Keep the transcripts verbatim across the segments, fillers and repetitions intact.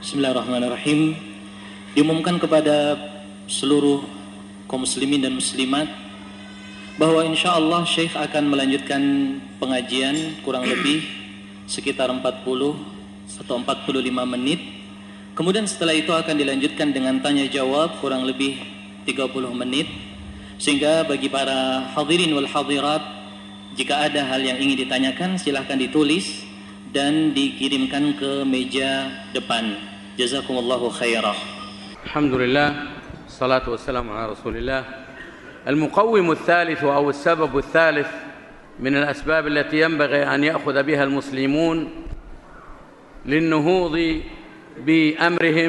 Bismillahirrahmanirrahim. Diumumkan kepada seluruh kaum muslimin dan muslimat bahwa insya Allah Syekh akan melanjutkan pengajian kurang lebih sekitar empat puluh atau empat puluh lima menit. Kemudian setelah itu akan dilanjutkan dengan tanya jawab kurang lebih tiga puluh menit. Sehingga bagi para hadirin wal hadirat, jika ada hal yang ingin ditanyakan silahkan ditulis dan dikirimkan ke meja depan. Jazakumullahu khairah. Alhamdulillah, salatu wassalamu ala rasulillah. المقوم الثالث أو السبب الثالث من الأسباب التي ينبغي أن يأخذ بها المسلمون للنهوض بأمرهم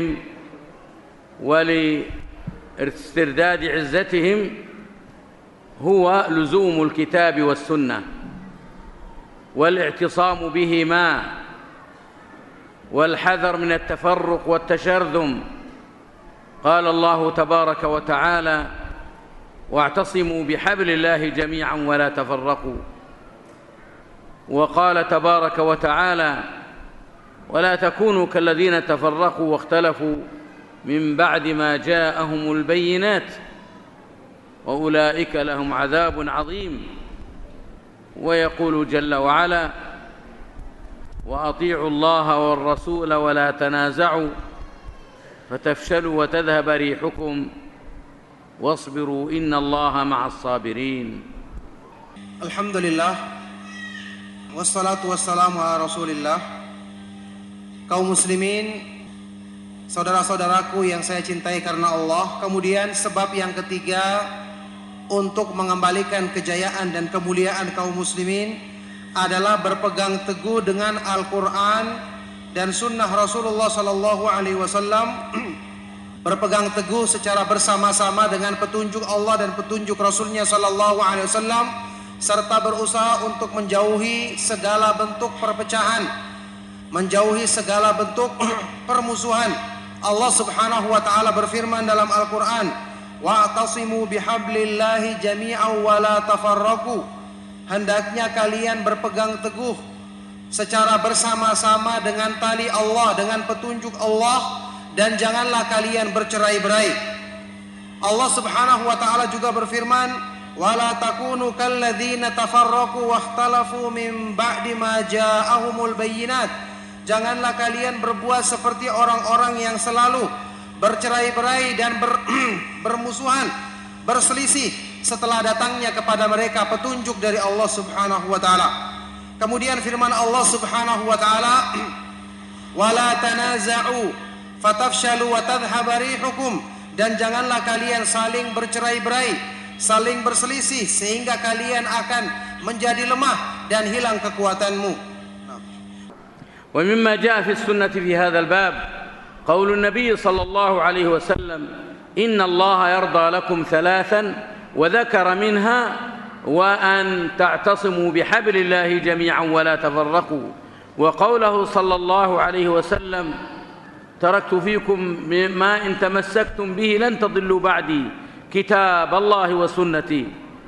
ولاسترداد عزتهم هو لزوم الكتاب والسنة والاعتصام بهما والحذر من التفرق والتشرذم. قال الله تبارك وتعالى: واعتصموا بحبل الله جميعا ولا تفرقوا. وقال تبارك وتعالى: ولا تكونوا كالذين تفرقوا واختلفوا من بعد ما جاءهم البينات وأولئك لهم عذاب عظيم. ويقول جل وعلا: وأطيعوا الله والرسول ولا تنازعوا فتفشلوا وتذهب ريحكم واصبروا إن الله مع الصابرين. Alhamdulillah, wassalatu wassalamu ala rasulillah. Kaum muslimin, saudara-saudaraku yang saya cintai karena Allah. Kemudian sebab yang ketiga untuk mengembalikan kejayaan dan kemuliaan kaum muslimin adalah berpegang teguh dengan Al-Quran dan sunnah Rasulullah sallallahu alaihi wasallam, berpegang teguh secara bersama-sama dengan petunjuk Allah dan petunjuk Rasulnya sallallahu alaihi wasallam, serta berusaha untuk menjauhi segala bentuk perpecahan, menjauhi segala bentuk permusuhan. Allah subhanahu wa ta'ala berfirman dalam Al-Quran: wa'tasimu bihablillahi jami'an wa la tafarraqu. Hendaknya kalian berpegang teguh secara bersama-sama dengan tali Allah, dengan petunjuk Allah, dan janganlah kalian bercerai-berai. Allah subhanahu wa ta'ala juga berfirman: wala takunu kalladzina tafarraqu wakhtalafu min ba'di ma ja'ahumul bayyinat. Janganlah kalian berbuat seperti orang-orang yang selalu bercerai-berai dan ber, bermusuhan, berselisih setelah datangnya kepada mereka petunjuk dari Allah subhanahu wa ta'ala. Kemudian firman Allah subhanahu wa ta'ala: wala tanaza'u fatafshalu wa tadhhaba rihukum. Dan janganlah kalian saling bercerai-berai, saling berselisih, sehingga kalian akan menjadi lemah dan hilang kekuatanmu. Wa mimma jaa fi sunnah fi hadzal bab qaul an-nabiy sallallahu alaihi wasallam: inna Allah yarda lakum thalathan وذكر منها وأن تعتصموا بحبل الله جميعا ولا تفرقوا. وقوله صلى الله عليه وسلم: تركت فيكم ما إن تمسكتم به لن تضلوا بعدي كتاب الله وسنتي.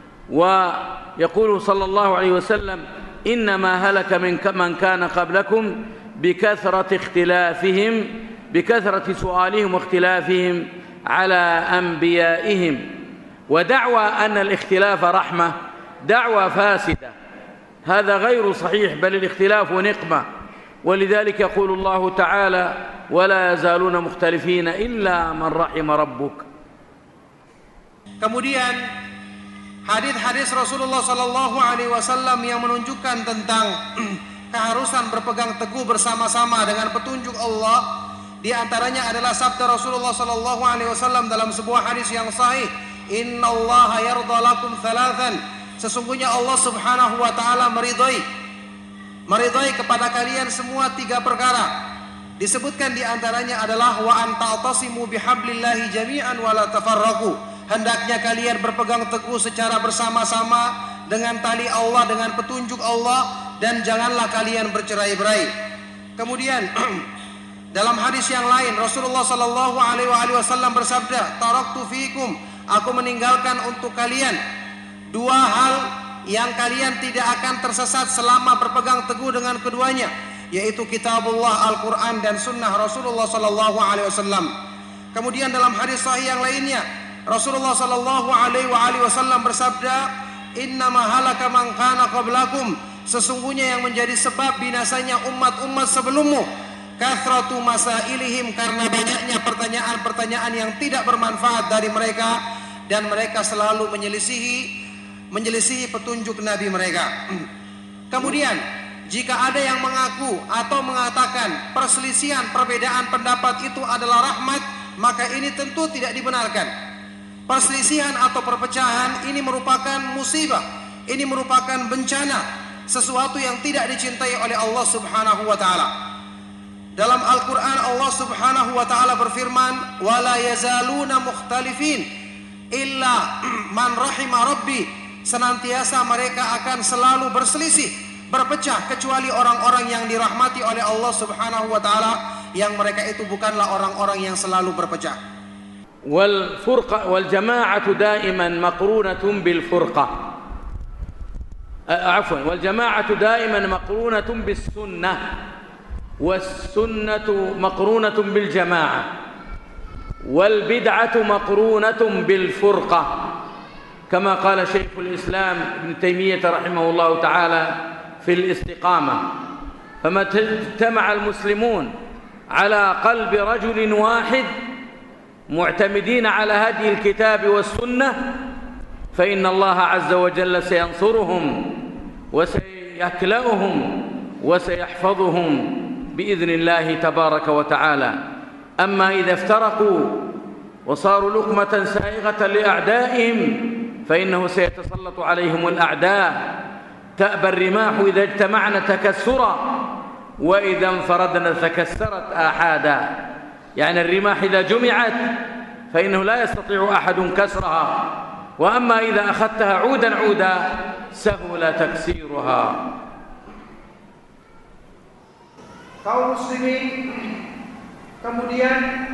ويقول صلى الله عليه وسلم: إنما هلك من كان قبلكم بكثرة اختلافهم بكثرة سؤالهم واختلافهم على أنبيائهم. ودعوى أن الاختلاف رحمة دعوى فاسدة، هذا غير صحيح، بل الاختلاف نقمة. ولذلك يقول الله تعالى: ولا يزالون مختلفين إلا من رحم ربك. Kemudian hadis-hadis Rasulullah sallallahu alaihi wasallam yang menunjukkan tentang keharusan berpegang teguh bersama-sama dengan petunjuk Allah, di antaranya adalah sabda Rasulullah sallallahu alaihi wasallam dalam sebuah hadis yang sahih: innallaha yarda lakum thalathan. Sesungguhnya Allah subhanahu wa ta'ala meridhai meridhai kepada kalian semua tiga perkara. Disebutkan di antaranya adalah wa an ta'tasimu bihablillahi jami'an wa la tafarraqu. Hendaknya kalian berpegang teguh secara bersama-sama dengan tali Allah, dengan petunjuk Allah, dan janganlah kalian bercerai-berai. Kemudian dalam hadis yang lain Rasulullah sallallahu alaihi wasallam bersabda: taraktu fiikum, aku meninggalkan untuk kalian dua hal yang kalian tidak akan tersesat selama berpegang teguh dengan keduanya, yaitu kitabullah, Al-Quran dan sunnah Rasulullah sallallahu alaihi wasallam. Kemudian dalam hadis sahih yang lainnya, Rasulullah sallallahu alaihi wasallam bersabda, "Innama halaka man kana qablakum." Sesungguhnya yang menjadi sebab binasanya umat-umat sebelummu, kathratu masailihim, karena banyaknya pertanyaan-pertanyaan yang tidak bermanfaat dari mereka, dan mereka selalu menyelisihi menyelisihi petunjuk Nabi mereka. Kemudian jika ada yang mengaku atau mengatakan perselisihan perbedaan pendapat itu adalah rahmat, maka ini tentu tidak dibenarkan. Perselisihan atau perpecahan ini merupakan musibah, ini merupakan bencana, sesuatu yang tidak dicintai oleh Allah Subhanahu wa taala. Dalam Al-Qur'an Allah Subhanahu wa taala berfirman, "Wala yazaluna mukhtalifin illa man rahima rabbi." Senantiasa mereka akan selalu berselisih, berpecah, kecuali orang-orang yang dirahmati oleh Allah Subhanahu wa taala, yang mereka itu bukanlah orang-orang yang selalu berpecah. Wal furqa wal jama'atu da'iman maqrunatun bil furqah. عفوا والجماعة دائما مقرونة بالسنة والسنة مقرونة بالجماعة والبدعة مقرونة بالفرقة كما قال شيخ الإسلام ابن تيمية رحمه الله تعالى في الاستقامة فما اجتمع المسلمون على قلب رجل واحد معتمدين على هدي الكتاب والسنة فإن الله عز وجل سينصرهم وسيكلأهم وسيحفظهم بإذن الله تبارك وتعالى. أما إذا افترقوا وصاروا لقمة سائغة لأعدائهم فإنه سيتسلط عليهم الأعداء. تأبى الرماح إذا اجتمعنا تكسرا وإذا انفردنا تكسرت آحادا. يعني الرماح إذا جمعت فإنه لا يستطيع أحد كسرها، وأما إذا أخذتها عودا عودا سهل تكسيرها. Kaum muslimin, kemudian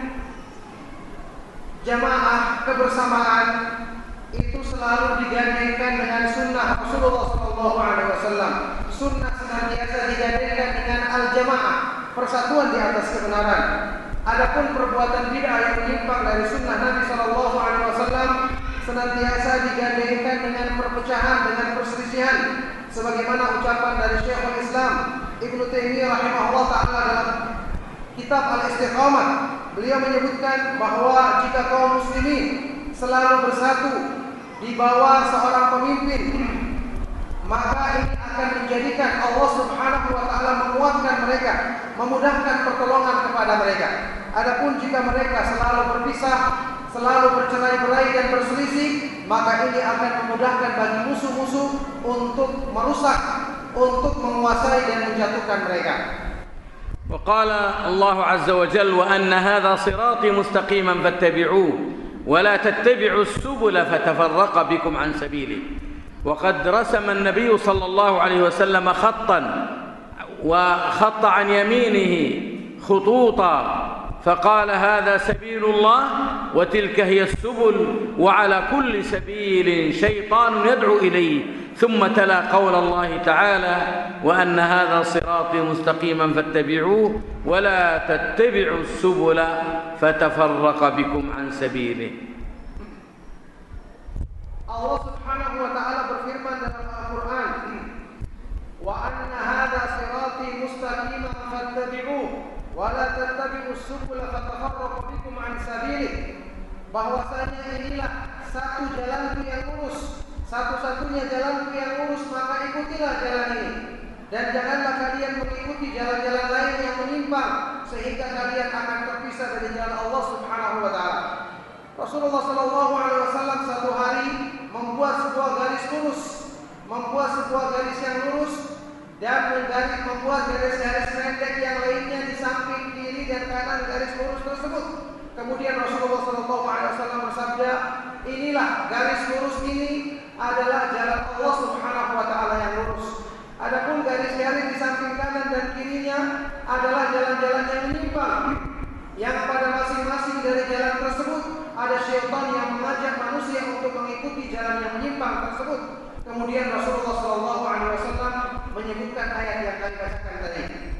jamaah kebersamaan itu selalu digandengkan dengan sunnah Rasulullah sallallahu alaihi wasallam. Sunnah senantiasa digandengkan dengan al-jamaah, persatuan di atas kebenaran. Adapun perbuatan bid'ah yang menyimpang dari sunnah Nabi sallallahu alaihi wasallam senantiasa digandengkan dengan perpecahan, dengan perselisihan, sebagaimana ucapan dari Syekhul Islam Ibnu Taimiyah rahimahullah taala dalam kitab Al-Istiqamah. Beliau menyebutkan bahwa jika kaum muslimin selalu bersatu di bawah seorang pemimpin, maka ini akan menjadikan Allah Subhanahu wa taala menguatkan mereka, memudahkan pertolongan kepada mereka. Adapun jika mereka selalu berpisah, selalu bercerai-berai dan berselisih, maka ini akan memudahkan bagi musuh-musuh untuk merusak, untuk menguasai dan menjatuhkan mereka. وقال الله عز وجل وأن هذا صراطي مستقيما فاتبعوه ولا تتبعوا السبل فتفرق بكم عن سبيله. وقد رسم النبي صلى الله عليه وسلم خطا وخط عن يمينه خطوطا فقال هذا سبيل الله وتلك هي السبل وعلى كل سبيل شيطان يدعو إليه. ثم تلا قول الله تعالى وأن هذا صراطي مستقيما فاتبعوه ولا تتبعوا السبل فتفرق بكم عن سبيله. Allah Subhanahu wa taala berfirman dalam Al-Qur'an, "Wa anna hadza sirati mustaqiman fattabi'uhu wa la tattabi'us subula fatafarraqu bikum an sabilihi." Bahwasanya inilah satu jalanku yang lurus, satu-satunya jalanku yang lurus, maka ikutilah jalan ini, dan janganlah kalian mengikuti jalan-jalan lain yang menyimpang sehingga kalian akan terpisah dari jalan Allah Subhanahu wa taala. Rasulullah sallallahu alaihi wasallam satu hari membuat sebuah garis lurus, membuat sebuah garis yang lurus, dan menggaris membuat garis-garis pendek yang lainnya di samping kiri dan kanan garis lurus tersebut. Kemudian Rasulullah sallallahu alaihi wasallam bersabda, "Inilah garis lurus ini adalah jalan Allah Subhanahu wa taala yang lurus. Adapun garis-garis di samping kanan dan kirinya adalah jalan-jalan yang menyimpang, yang pada masing-masing dari jalan tersebut ada syaitan yang mengajak manusia untuk mengikuti jalan yang menyimpang tersebut." Kemudian Rasulullah sallallahu alaihi wasallam menyebutkan ayat yang kami bacakan tadi.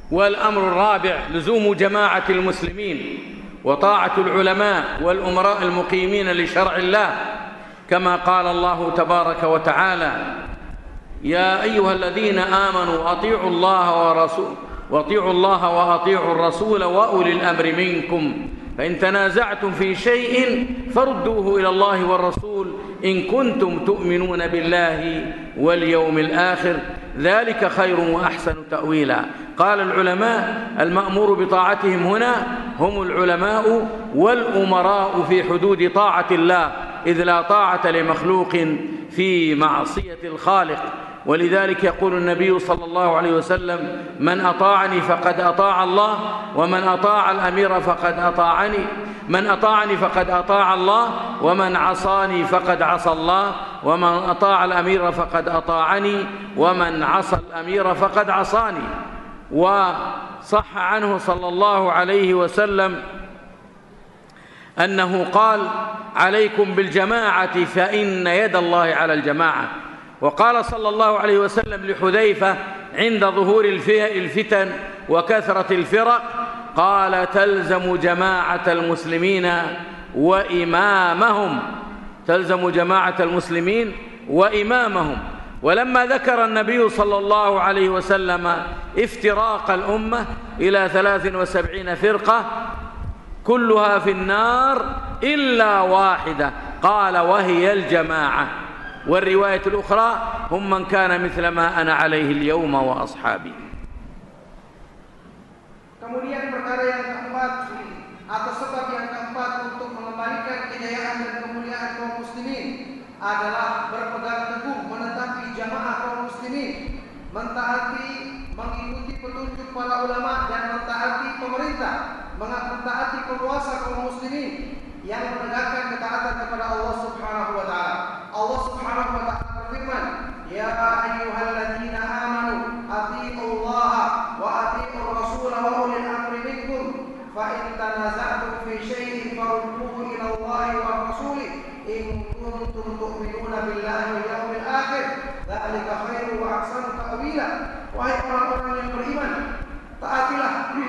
والأمر الرابع لزوم جماعة المسلمين وطاعة العلماء والأمراء المقيمين لشرع الله، كما قال الله تبارك وتعالى: يا أيها الذين آمنوا أطيعوا الله ورسوله وأطيعوا الله وأطيعوا الرسول وأولي الأمر منكم فإن تنازعتم في شيء فردوه إلى الله والرسول إن كنتم تؤمنون بالله واليوم الآخر ذلك خير وأحسن تأويلا. قال العلماء: المأمور بطاعتهم هنا هم العلماء والأمراء في حدود طاعة الله، إذ لا طاعة لمخلوق في معصية الخالق. ولذلك يقول النبي صلى الله عليه وسلم: من أطاعني فقد أطاع الله، ومن أطاع الأمير فقد أطاعني، من أطاعني فقد أطاع الله، ومن عصاني فقد عصى الله، ومن أطاع الأمير فقد أطاعني، ومن عصى الأمير فقد عصاني. وصح عنه صلى الله عليه وسلم أنه قال: عليكم بالجماعة فإن يد الله على الجماعة. وقال صلى الله عليه وسلم لحذيفة عند ظهور الفتن وكثرة الفرق، قال: تلزم جماعة المسلمين وإمامهم، تلزم جماعة المسلمين وإمامهم. ولما ذكر النبي صلى الله عليه وسلم افتراق الأمة إلى ثلاث وسبعين فرقة كلها في النار إلا واحدة، قال: وهي الجماعة. والرواية الأخرى: هم من كان مثل ما أنا عليه اليوم وأصحابي. Kemudian perkara yang keempat atau sebab yang keempat untuk mengembalikan kejayaan dan kemuliaan kaum muslimin adalah berpegang teguh menetapi jamaah kaum muslimin, mentaati mengikuti petunjuk para ulama dan mentaati pemerintah, mentaati penguasa kaum muslimin yang menegakkan ketaatan kepada Allah Subhanahu wa taala. Allah Subhanahu wa taala berfirman: "Ya ayyuhalladzina amanu atti'ullaha wa atti'ur rasul wa ulil amri minkum fa in tanaza'tum fi shay'in farudduhu ila Allahi war rasul in kuntum tu'minuna billahi wal yawmil akhir dzalika khairu wa ahsanu ta'wila." Wahai orang-orang yang beriman, taatilah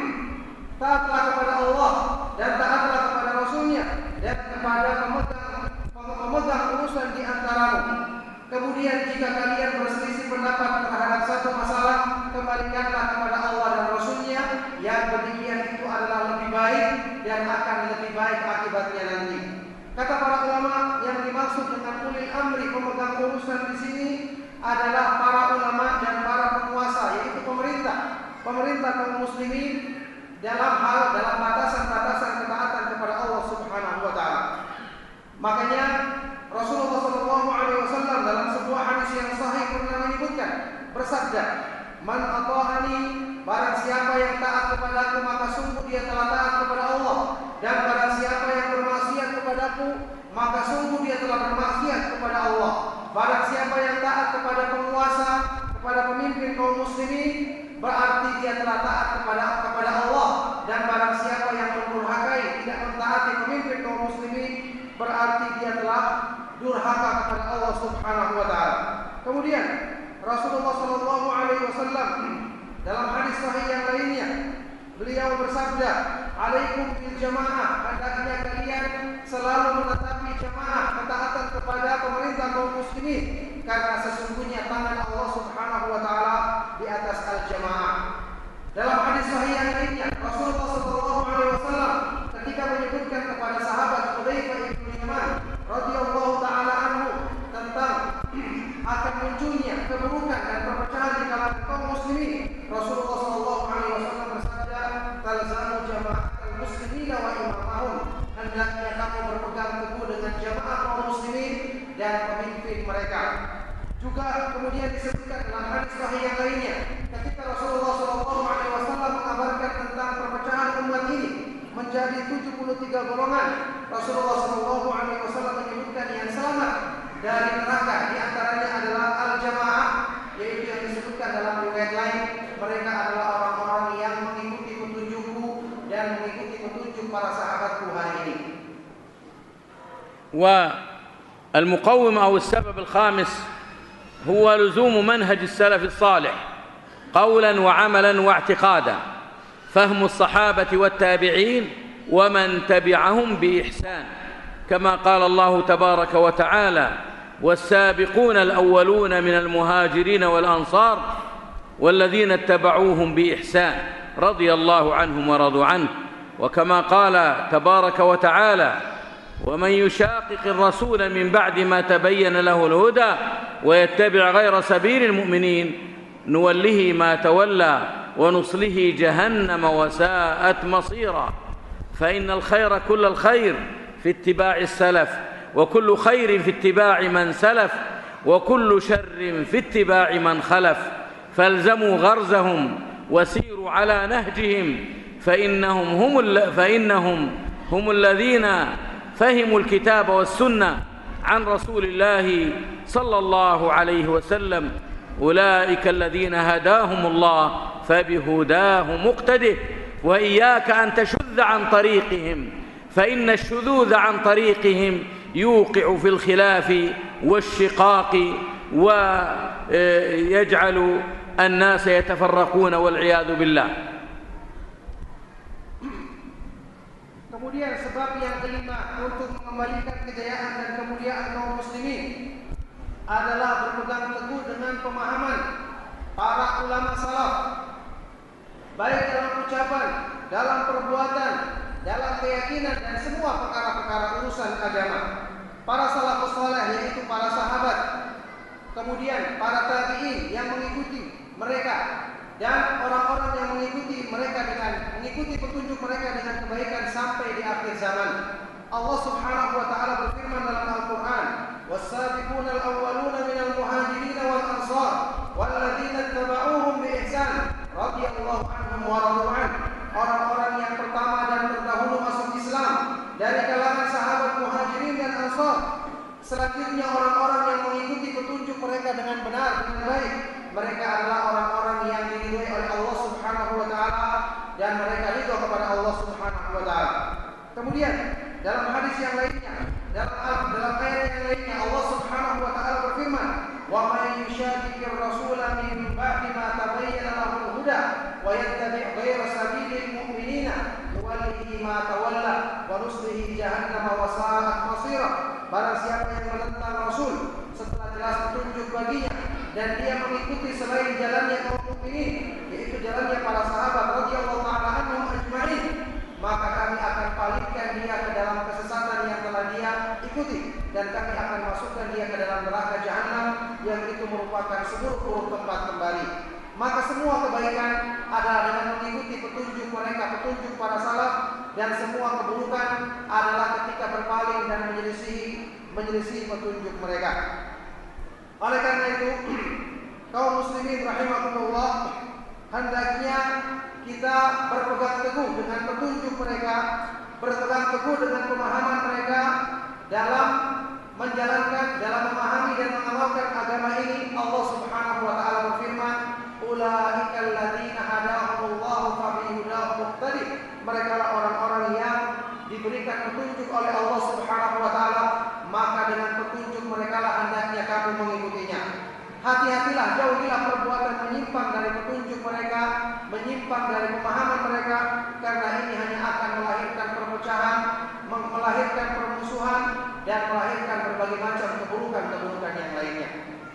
taatlah kepada Allah dan taatlah kepada Rasulnya dan kepada pemegang pemegang urusan di antaramu. Kemudian jika kalian berselisih pendapat terhadap satu masalah, kembalikanlah kepada Allah dan Rasulnya. Yang demikian itu adalah lebih baik dan akan lebih baik akibatnya nanti. Kata para ulama, yang dimaksud dengan ulil amri, pemegang urusan di sini adalah para ulama dan para penguasa, yaitu pemerintah, pemerintah kaum muslimin dalam hal dalam batasan-batasan ketaatan kepada Allah Subhanahu wa taala. Makanya Rasulullah sallallahu alaihi wasallam dalam sebuah hadis yang sahih pernah menyebutkan, bersabda, "Man ata'ani, barang siapa yang taat kepadaku maka sungguh dia telah taat kepada Allah, dan barang siapa yang bermaksiat kepadaku maka sungguh dia telah bermaksiat kepada Allah. Barang siapa yang taat kepada penguasa, kepada pemimpin kaum muslimin, berarti dia telah taat kepada kepada Allah, dan barang siapa yang mendurhakai, tidak mentaati pemimpin kaum muslimin, berarti dia telah durhaka kepada Allah Subhanahu wa taala." Kemudian Rasulullah sallallahu alaihi wasallam dalam hadis sahih yang lainnya, beliau bersabda, "Alaikum bil jamaah," hendaknya kalian selalu menetapi jamaah, ketaatan kepada pemerintah kaum muslimin, karena sesungguhnya tangan Allah Subhanahu wa taala di atas al-jamaah. Dalam hadis sahih yang lainnya, Rasulullah sallallahu alaihi wasallam ketika menyebutkan kepada sahabat Hudzaifah bin Yaman radhiyallahu taala anhu tentang akan munculnya keburukan dan perpecahan di kalangan kaum muslimin, Rasulullah sallallahu alaihi wasallam bersabda, "Talzamu jama'atul muslimin wa imamahum." Hendaknya kamu berpegang teguh dengan jamaah kaum muslimin dan pemimpin mereka. Juga kemudian disebutkan dalam hadis sahih yang lainnya, ketika Rasulullah sallallahu alaihi wasallam mengabarkan tentang perpecahan umat ini menjadi tujuh puluh tiga golongan, Rasulullah sallallahu alaihi wasallam menyebutkan yang selamat dari neraka di antaranya adalah al-jamaah, yaitu yang disebutkan dalam riwayat lain, mereka adalah orang-orang yang mengikuti petunjukku dan mengikuti petunjuk para sahabatku hari ini. والمقوم أو السبب الخامس هو لزوم منهج السلف الصالح. قولا وعملا واعتقادا، فهم الصحابة والتابعين ومن تبعهم بإحسان، كما قال الله تبارك وتعالى: والسابقون الأولون من المهاجرين والأنصار والذين اتبعوهم بإحسان رضي الله عنهم ورضوا عنه. وكما قال تبارك وتعالى: ومن يشاقق الرسول من بعد ما تبين له الهدى ويتبع غير سبيل المؤمنين نوله ما تولى ونصله جهنم وساءت مصيرا. فإن الخير كل الخير في اتباع السلف، وكل خير في اتباع من سلف، وكل شر في اتباع من خلف. فالزموا غرزهم وسيروا على نهجهم، فإنهم هم, فإنهم هم الذين فهموا الكتاب والسنة عن رسول الله صلى الله عليه وسلم. أولئك الذين هداهم الله فبهداه مقتده. وإياك أن تشذ عن طريقهم، فإن الشذوذ عن طريقهم يوقع في الخلاف والشقاق ويجعل الناس يتفرقون والعياذ بالله. Kemudian sebab yang kelima untuk mengembalikan kejayaan dan kemuliaan kaum muslimin adalah berpegang teguh dengan pemahaman para ulama salaf, baik dalam ucapan, dalam perbuatan, dalam keyakinan dan semua perkara-perkara urusan agama. Para salafus saleh, yaitu para sahabat, kemudian para tabi'in yang mengikuti mereka, dan orang-orang yang mengikuti mereka dengan mengikuti petunjuk mereka dengan kebaikan sampai di akhir zaman. Allah Subhanahu wa taala berfirman dalam Al-Qur'an: "Was-sabiquna al-awwaluna minal muhajirin wal ansar walladzina ittaba'uuhum bi ihsan radhiyallahu anhum wa radu an." Orang-orang yang pertama dan terdahulu masuk Islam dari kalangan sahabat muhajirin dan ansar, selanjutnya orang-orang yang mengikuti petunjuk mereka dengan benar, dengan baik, mereka adalah orang-orang yang diridhoi oleh Allah Subhanahu wa taala dan mereka ridho kepada Allah Subhanahu wa taala. Kemudian dalam hadis yang lainnya, dalam dalam ayat yang lainnya, Allah Subhanahu wa taala berfirman: "Wa may yushaqiqir rasula min ba'di ma tabayyana lahu al-huda wa yattabi' ghayra sabilil mu'minina nuwallihi ma tawalla wa nuslihi jahannam wa sa'at masira." Barang siapa yang menentang Rasul setelah jelas petunjuk baginya dan dia mengikuti selain jalannya kaum mukminin, yaitu jalannya para sahabat radhiyallahu ta'ala anhum ajma'in, maka kami akan palingkan dia ke dalam kesesatan yang telah dia ikuti, dan kami akan masukkan dia ke dalam neraka jahanam yang itu merupakan seburuk-buruk tempat kembali. Maka semua kebaikan adalah dengan mengikuti petunjuk mereka, petunjuk para salaf, dan semua keburukan adalah ketika berpaling dan menyelisih menyelisih petunjuk mereka. Oleh karena itu, kaum muslimin rahimakumullah, hendaknya kita berpegang teguh dengan petunjuk mereka, berpegang teguh dengan pemahaman mereka dalam menjalankan, dalam memahami dan mengamalkan agama ini. Allah Subhanahu wa taala berfirman: "Ulaikal ladzina hadahumullahu fabihudahu muqtadi." Mereka adalah orang-orang yang diberikan petunjuk oleh Allah Subhanahu wa taala, maka dengan petunjuk mereka lah hendaknya kamu mengikutinya. Hati-hatilah, jauhilah perbuatan menyimpang dari petunjuk mereka, menyimpang dari pemahaman mereka, karena ini hanya akan melahirkan perpecahan, melahirkan permusuhan, dan melahirkan berbagai macam keburukan-keburukan yang lainnya.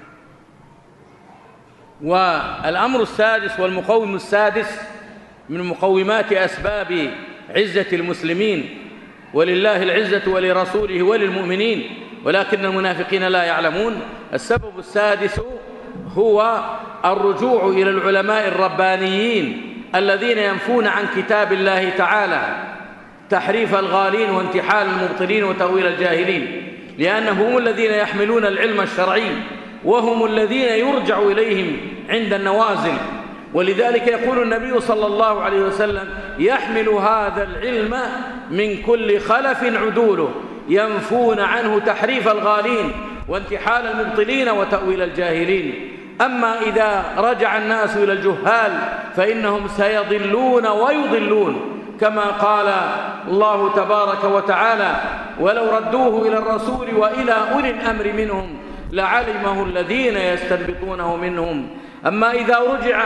والأمر السادس والمقوم السادس من مقومات أسباب عزة المسلمين، ولله العزة ولرسوله وللمؤمنين ولكن المنافقين لا يعلمون. السبب السادس هو الرجوع إلى العلماء الربانيين الذين ينفون عن كتاب الله تعالى تحريف الغالين وانتحال المبطلين وتأويل الجاهلين، لأنهم هم الذين يحملون العلم الشرعي وهم الذين يرجع إليهم عند النوازل. ولذلك يقول النبي صلى الله عليه وسلم: يحمل هذا العلم من كل خلف عدوله ينفون عنه تحريف الغالين وانتحال المبطلين وتأويل الجاهلين. أما إذا رجع الناس إلى الجهال فإنهم سيضلون ويضلون، كما قال الله تبارك وتعالى: ولو ردوه إلى الرسول وإلى أولي الأمر منهم لعلمه الذين يستنبطونه منهم. أما إذا رجع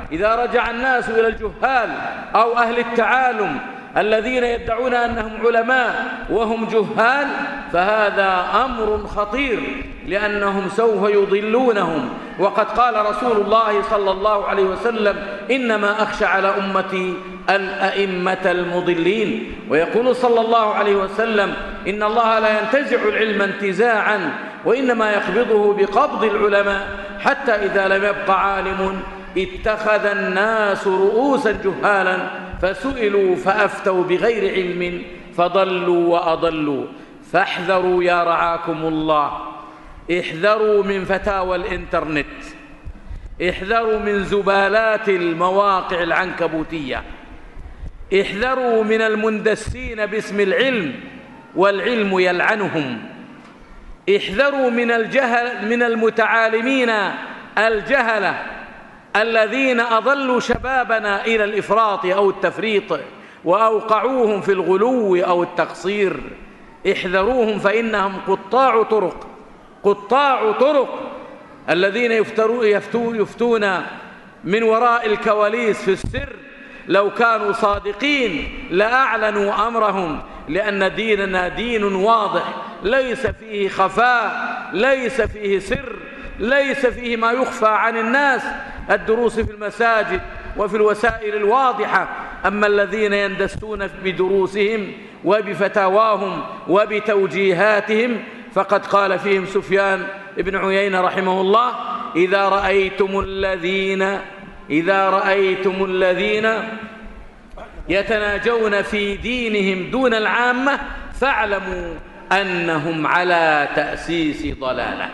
إذا رجع الناس إلى الجهال أو أهل التعالم الذين يدعون أنهم علماء وهم جهال فهذا أمر خطير، لأنهم سوف يضلونهم. وقد قال رسول الله صلى الله عليه وسلم: إنما أخشى على أمتي الأئمة المضلين. ويقول صلى الله عليه وسلم: إن الله لا ينتزع العلم انتزاعا، وإنما يقبضه بقبض العلماء، حتى إذا لم يبق عالم اتخذ الناس رؤوسا جهالا فسئلوا فأفتوا بغير علم فضلوا وأضلوا. فاحذروا يا رعاكم الله، احذروا من فتاوى الإنترنت، احذروا من زبالات المواقع العنكبوتية، احذروا من المندسين باسم العلم والعلم يلعنهم، احذروا من الجهل من المتعالمين الجهلة الذين أضلوا شبابنا إلى الإفراط أو التفريط وأوقعوهم في الغلو أو التقصير. احذروهم فإنهم قطاع طرق قطاع طرق الذين يفتون من وراء الكواليس في السر. لو كانوا صادقين لأعلنوا أمرهم، لأن ديننا دين واضح ليس فيه خفاء، ليس فيه سر، ليس فيه ما يخفى عن الناس. الدروس في المساجد وفي الوسائل الواضحة. أما الذين يندسون بدروسهم وبفتاواهم وبتوجيهاتهم فقد قال فيهم سفيان بن عيينة رحمه الله: إذا رأيتم الذين إذا رأيتم الذين يتناجون في دينهم دون العامة فاعلموا أنهم على تأسيس ضلالة.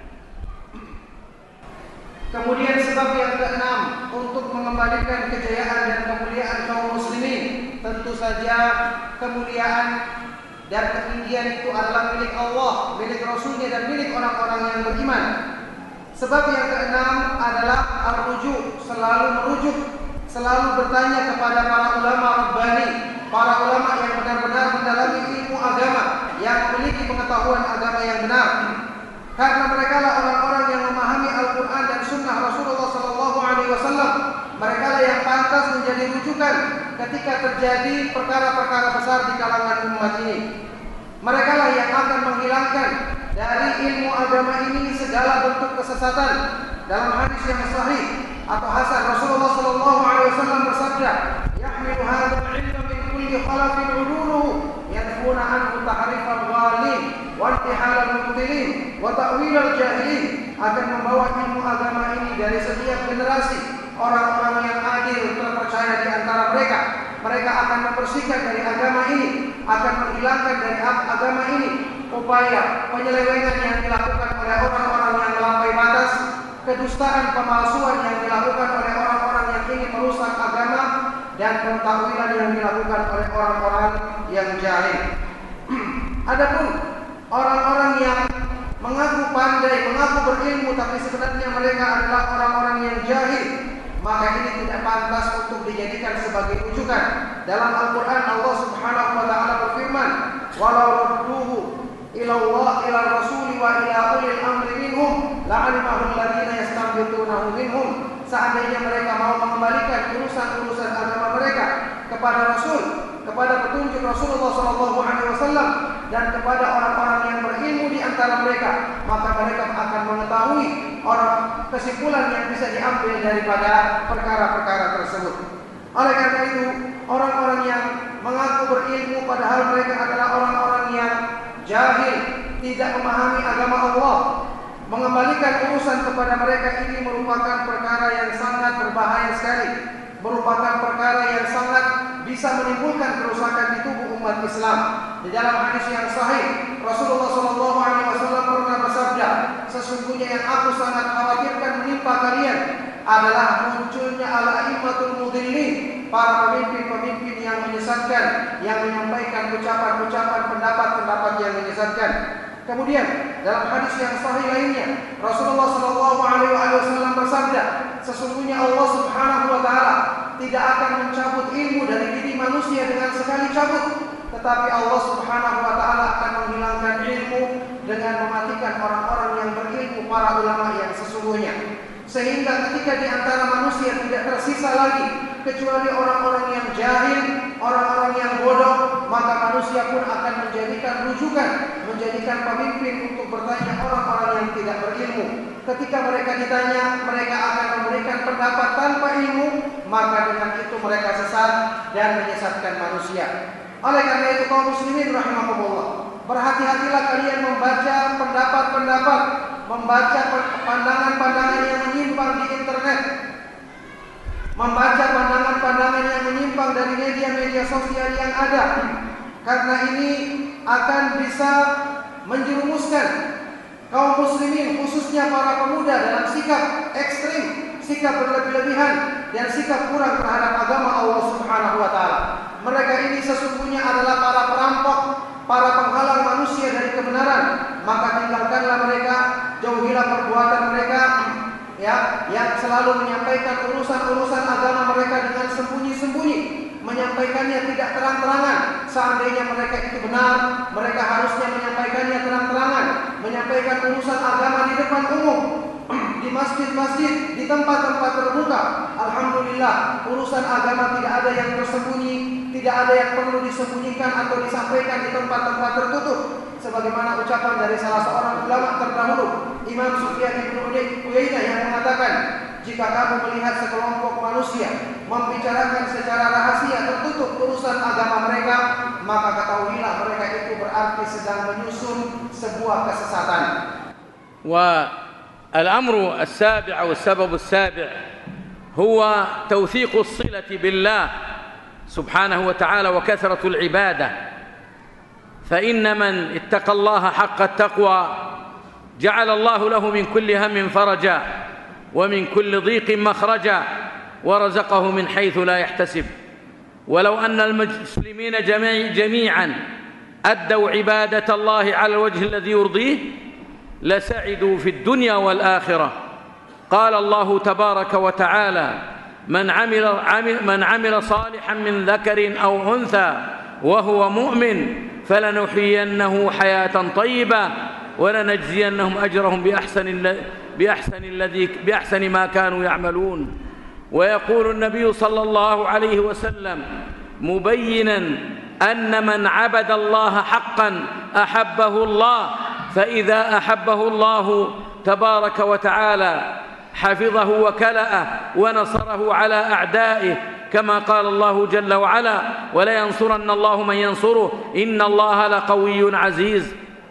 Kemudian sebab yang keenam untuk mengembalikan kejayaan dan kemuliaan kaum muslimin, tentu saja kemuliaan dan ketinggian itu adalah milik Allah, milik Rasulnya dan milik orang-orang yang beriman. Sebab yang keenam adalah ar-rujuk, selalu merujuk, selalu bertanya kepada para ulama Rabbani, para ulama yang benar-benar mendalami ilmu agama, yang memiliki pengetahuan agama yang benar. Karena mereka lah orang-orang yang memahami Al-Quran dan Sunnah Rasulullah Sallallahu Alaihi Wasallam. Mereka lah yang pantas menjadi rujukan ketika terjadi perkara-perkara besar di kalangan umat ini. Mereka lah yang akan menghilangkan dari ilmu agama ini segala bentuk kesesatan. Dalam hadis yang sahih atau hasan, Rasulullah Sallallahu Alaihi Wasallam bersabda: "Yahmilu hadzal ilma min kulli khalafin ululuhu, yadfuna anhu tahrifal ghalin wa intihalal mubtilin wa ta'wilal jahilin." Akan membawa ilmu agama ini dari setiap generasi orang-orang yang adil terpercaya di antara mereka. Mereka akan membersihkan dari agama ini, akan menghilangkan dari agama ini upaya penyelewengan yang dilakukan oleh orang-orang yang melampaui batas, kedustaan, pemalsuan yang dilakukan oleh orang-orang yang ingin merusak agama, dan pentakwilan yang dilakukan oleh orang-orang yang jahil. Adapun orang-orang yang mengaku pandai, mengaku berilmu, tapi sebenarnya mereka adalah orang-orang yang jahil, maka ini tidak pantas untuk dijadikan sebagai rujukan. Dalam Al-Quran Allah Subhanahu wa Ta'ala berfirman: "Walau radduhu ila Allah ila Rasul wa ila ulil amri minhum la'alimahu alladziina yastanbitunahu minhum." Seandainya mereka mau mengembalikan urusan-urusan agama mereka kepada Rasul, kepada petunjuk Rasulullah Sallallahu Alaihi Wasallam, dan kepada orang-orang yang berilmu di antara mereka, maka mereka akan mengetahui orang kesimpulan yang bisa diambil daripada perkara-perkara tersebut. Oleh karena itu, orang-orang yang mengaku berilmu padahal mereka adalah orang-orang yang jahil, tidak memahami agama Allah, mengembalikan urusan kepada mereka ini merupakan perkara yang sangat berbahaya sekali, merupakan perkara yang sangat bisa menimbulkan kerusakan di tubuh umat Islam. Di dalam hadis yang sahih, Rasulullah Shallallahu Alaihi Wasallam pernah bersabda, "Sesungguhnya yang aku sangat khawatirkan menimpa kalian adalah munculnya al-a'immatul mudhillin, para pemimpin-pemimpin yang menyesatkan, yang menyampaikan ucapan-ucapan, pendapat-pendapat yang menyesatkan." Kemudian dalam hadis yang sahih lainnya, Rasulullah Shallallahu Alaihi Wasallam bersabda, "Sesungguhnya Allah Subhanahu Wa Taala tidak akan mencabut ilmu dari diri manusia dengan sekali cabut, tetapi Allah Subhanahu Wa Taala akan menghilangkan ilmu dengan mematikan orang-orang yang berilmu, para ulama yang sesungguhnya." sehingga ketika di antara manusia tidak tersisa lagi kecuali orang-orang yang jahil, orang-orang yang bodoh, maka manusia pun akan menjadikan rujukan, menjadikan pemimpin untuk bertanya orang-orang yang tidak berilmu. Ketika mereka ditanya, mereka akan memberikan pendapat tanpa ilmu, maka dengan itu mereka sesat dan menyesatkan manusia. Oleh karena itu kaum muslimin rahimakumullah, berhati-hatilah kalian membaca pendapat-pendapat, membaca pandangan-pandangan yang menyimpang di internet, membaca pandangan-pandangan yang menyimpang dari media-media sosial yang ada, karena ini akan bisa menjerumuskan kaum muslimin, khususnya para pemuda, dalam sikap ekstrim, sikap berlebih-lebihan, dan sikap kurang terhadap agama Allah Subhanahu wa Ta'ala. Mereka ini sesungguhnya adalah para perampok, para penghalang manusia dari kebenaran. Maka tinggalkanlah mereka, jauhilah perbuatan mereka, ya, yang selalu menyampaikan urusan-urusan agama mereka dengan sembunyi-sembunyi, menyampaikannya tidak terang-terangan. Seandainya mereka itu benar, mereka harusnya menyampaikannya terang-terangan, menyampaikan urusan agama di depan umum, di masjid-masjid, di tempat-tempat terbuka. Alhamdulillah, urusan agama tidak ada yang tersembunyi, tidak ada yang perlu disembunyikan atau disampaikan di tempat-tempat tertutup. Sebagaimana ucapan dari salah seorang ulama terdahulu, Imam Sufyan bin Uyainah, yang mengatakan, jika kamu melihat sekelompok manusia membicarakan secara rahasia tertutup urusan agama mereka, maka ketahuilah mereka itu berarti sedang menyusun sebuah kesesatan. والأمر السابع أو السبب السابع هو توثيق الصلة بالله سبحانه وتعالى وكثرة العبادة، فإن من اتقى الله حق التقوى جعل الله له من كل هم فرجا ومن كل ضيق مخرجا ورزقه من حيث لا يحتسب. ولو أن المسلمين جميعا أدوا عبادة الله على الوجه الذي يرضيه لسعدوا في الدنيا والآخرة. قال الله تبارك وتعالى: من عمل, عمل من عمل صالحا من ذكر أو أنثى وهو مؤمن فلنحيينه حياة طيبة ولنجزينهم أجرهم بأحسن بأحسن الذي بأحسن ما كانوا يعملون. ويقول النبي صلى الله عليه وسلم مبينا أن من عبد الله حقا أحبه الله، فإذا أحبه الله تبارك وتعالى حفظه وكلأه ونصره على أعدائه، كما قال الله جل وعلا: ولينصرن الله من ينصره إن الله لقوي عزيز.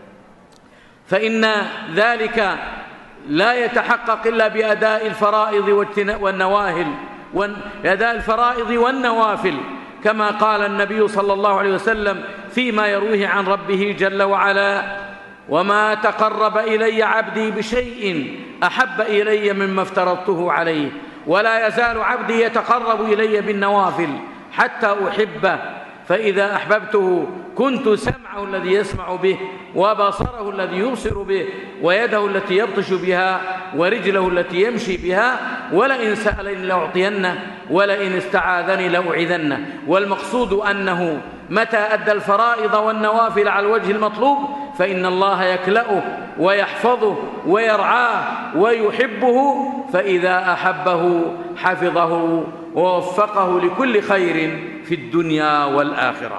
فإن ذلك لا يتحقق إلا بأداء الفرائض والنواهل بأداء الفرائض والنوافل، كما قال النبي صلى الله عليه وسلم فيما يرويه عن ربه جل وعلا: وما تقرب إلي عبدي بشيء أحب إلي مما افترضته عليه، ولا يزال عبدي يتقرب إلي بالنوافل حتى أحبه، فإذا أحببته كنت سمعه الذي يسمع به وبصره الذي يبصر به ويده التي يبطش بها ورجله التي يمشي بها، ولئن سألني لأعطينه ولئن استعاذني لأعيذنه. والمقصود أنه متى أدى الفرائض والنوافل على الوجه المطلوب فإن الله يكلأه ويحفظه ويرعاه ويحبه، فإذا أحبه حفظه ووفقه لكل خير في الدنيا والآخرة.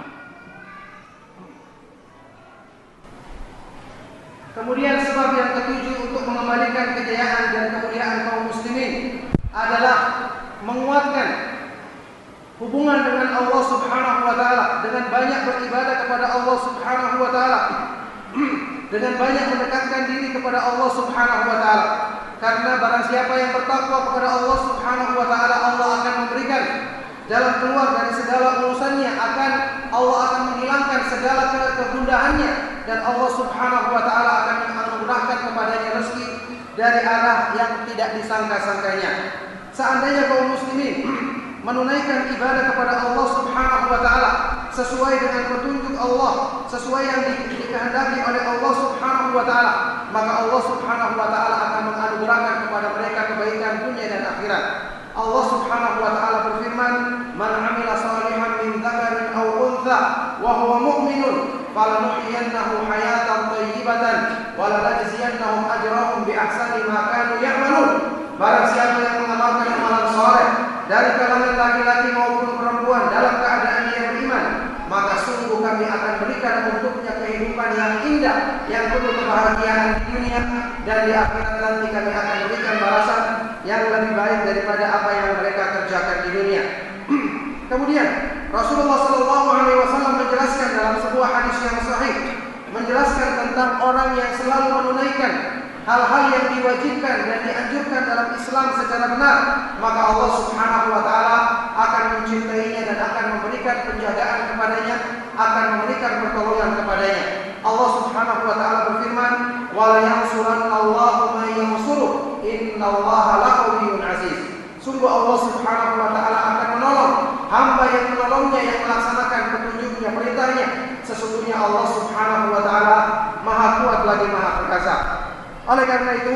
Kemudian sebab yang ketujuh untuk mengembalikan kejayaan dan kemuliaan kaum muslimin adalah menguatkan hubungan dengan Allah Subhanahu wa Ta'ala, dengan banyak beribadah kepada Allah Subhanahu wa Ta'ala, dengan banyak mendekatkan diri kepada Allah Subhanahu wa Ta'ala. Karena barang siapa yang bertakwa kepada Allah Subhanahu wa Ta'ala, Allah akan memberikan jalan keluar dari segala urusannya, akan Allah akan menghilangkan segala kegundahannya, dan Allah Subhanahu wa Ta'ala akan menganugerahkan kepadanya rezeki dari arah yang tidak disangka-sangkanya. Seandainya kaum muslimin menunaikan ibadah kepada Allah Subhanahu wa Ta'ala sesuai dengan petunjuk Allah, sesuai yang dikehendaki oleh Allah Subhanahu wa Ta'ala, maka Allah Subhanahu wa Ta'ala akan menganugerahkan kepada mereka kebaikan dunia dan akhirat. Allah Subhanahu wa Ta'ala berfirman: "Man 'amila shalihan min dzakarin aw untha wa huwa mu'minun falanuhyiyannahu hayatan thayyibatan wa lanajziyannahum ajrahum bi ahsani ma kanu ya'malun." Barang siapa dari kalangan laki-laki maupun perempuan dalam keadaan dia beriman, maka sungguh kami akan berikan untuknya kehidupan yang indah, yang penuh kebahagiaan di dunia, dan di akhirat nanti kami akan berikan balasan yang lebih baik daripada apa yang mereka kerjakan di dunia. Kemudian Rasulullah Shallallahu Alaihi Wasallam menjelaskan dalam sebuah hadis yang sahih, menjelaskan tentang orang yang selalu menunaikan hal-hal yang diwajibkan dan dianjurkan dalam Islam secara benar, maka Allah Subhanahu wa taala akan mencintainya dan akan memberikan penjagaan kepadanya, akan memberikan pertolongan kepadanya. Allah Subhanahu wa taala berfirman, "Wa la yansurannallahu man yansuruh, innallaha laqawiyyun aziz." Sungguh Allah Subhanahu wa taala akan menolong hamba yang menolongnya, yang melaksanakan petunjuknya, perintahnya. Sesungguhnya Allah Subhanahu wa taala Maha kuat lagi Maha perkasa. Oleh karena itu,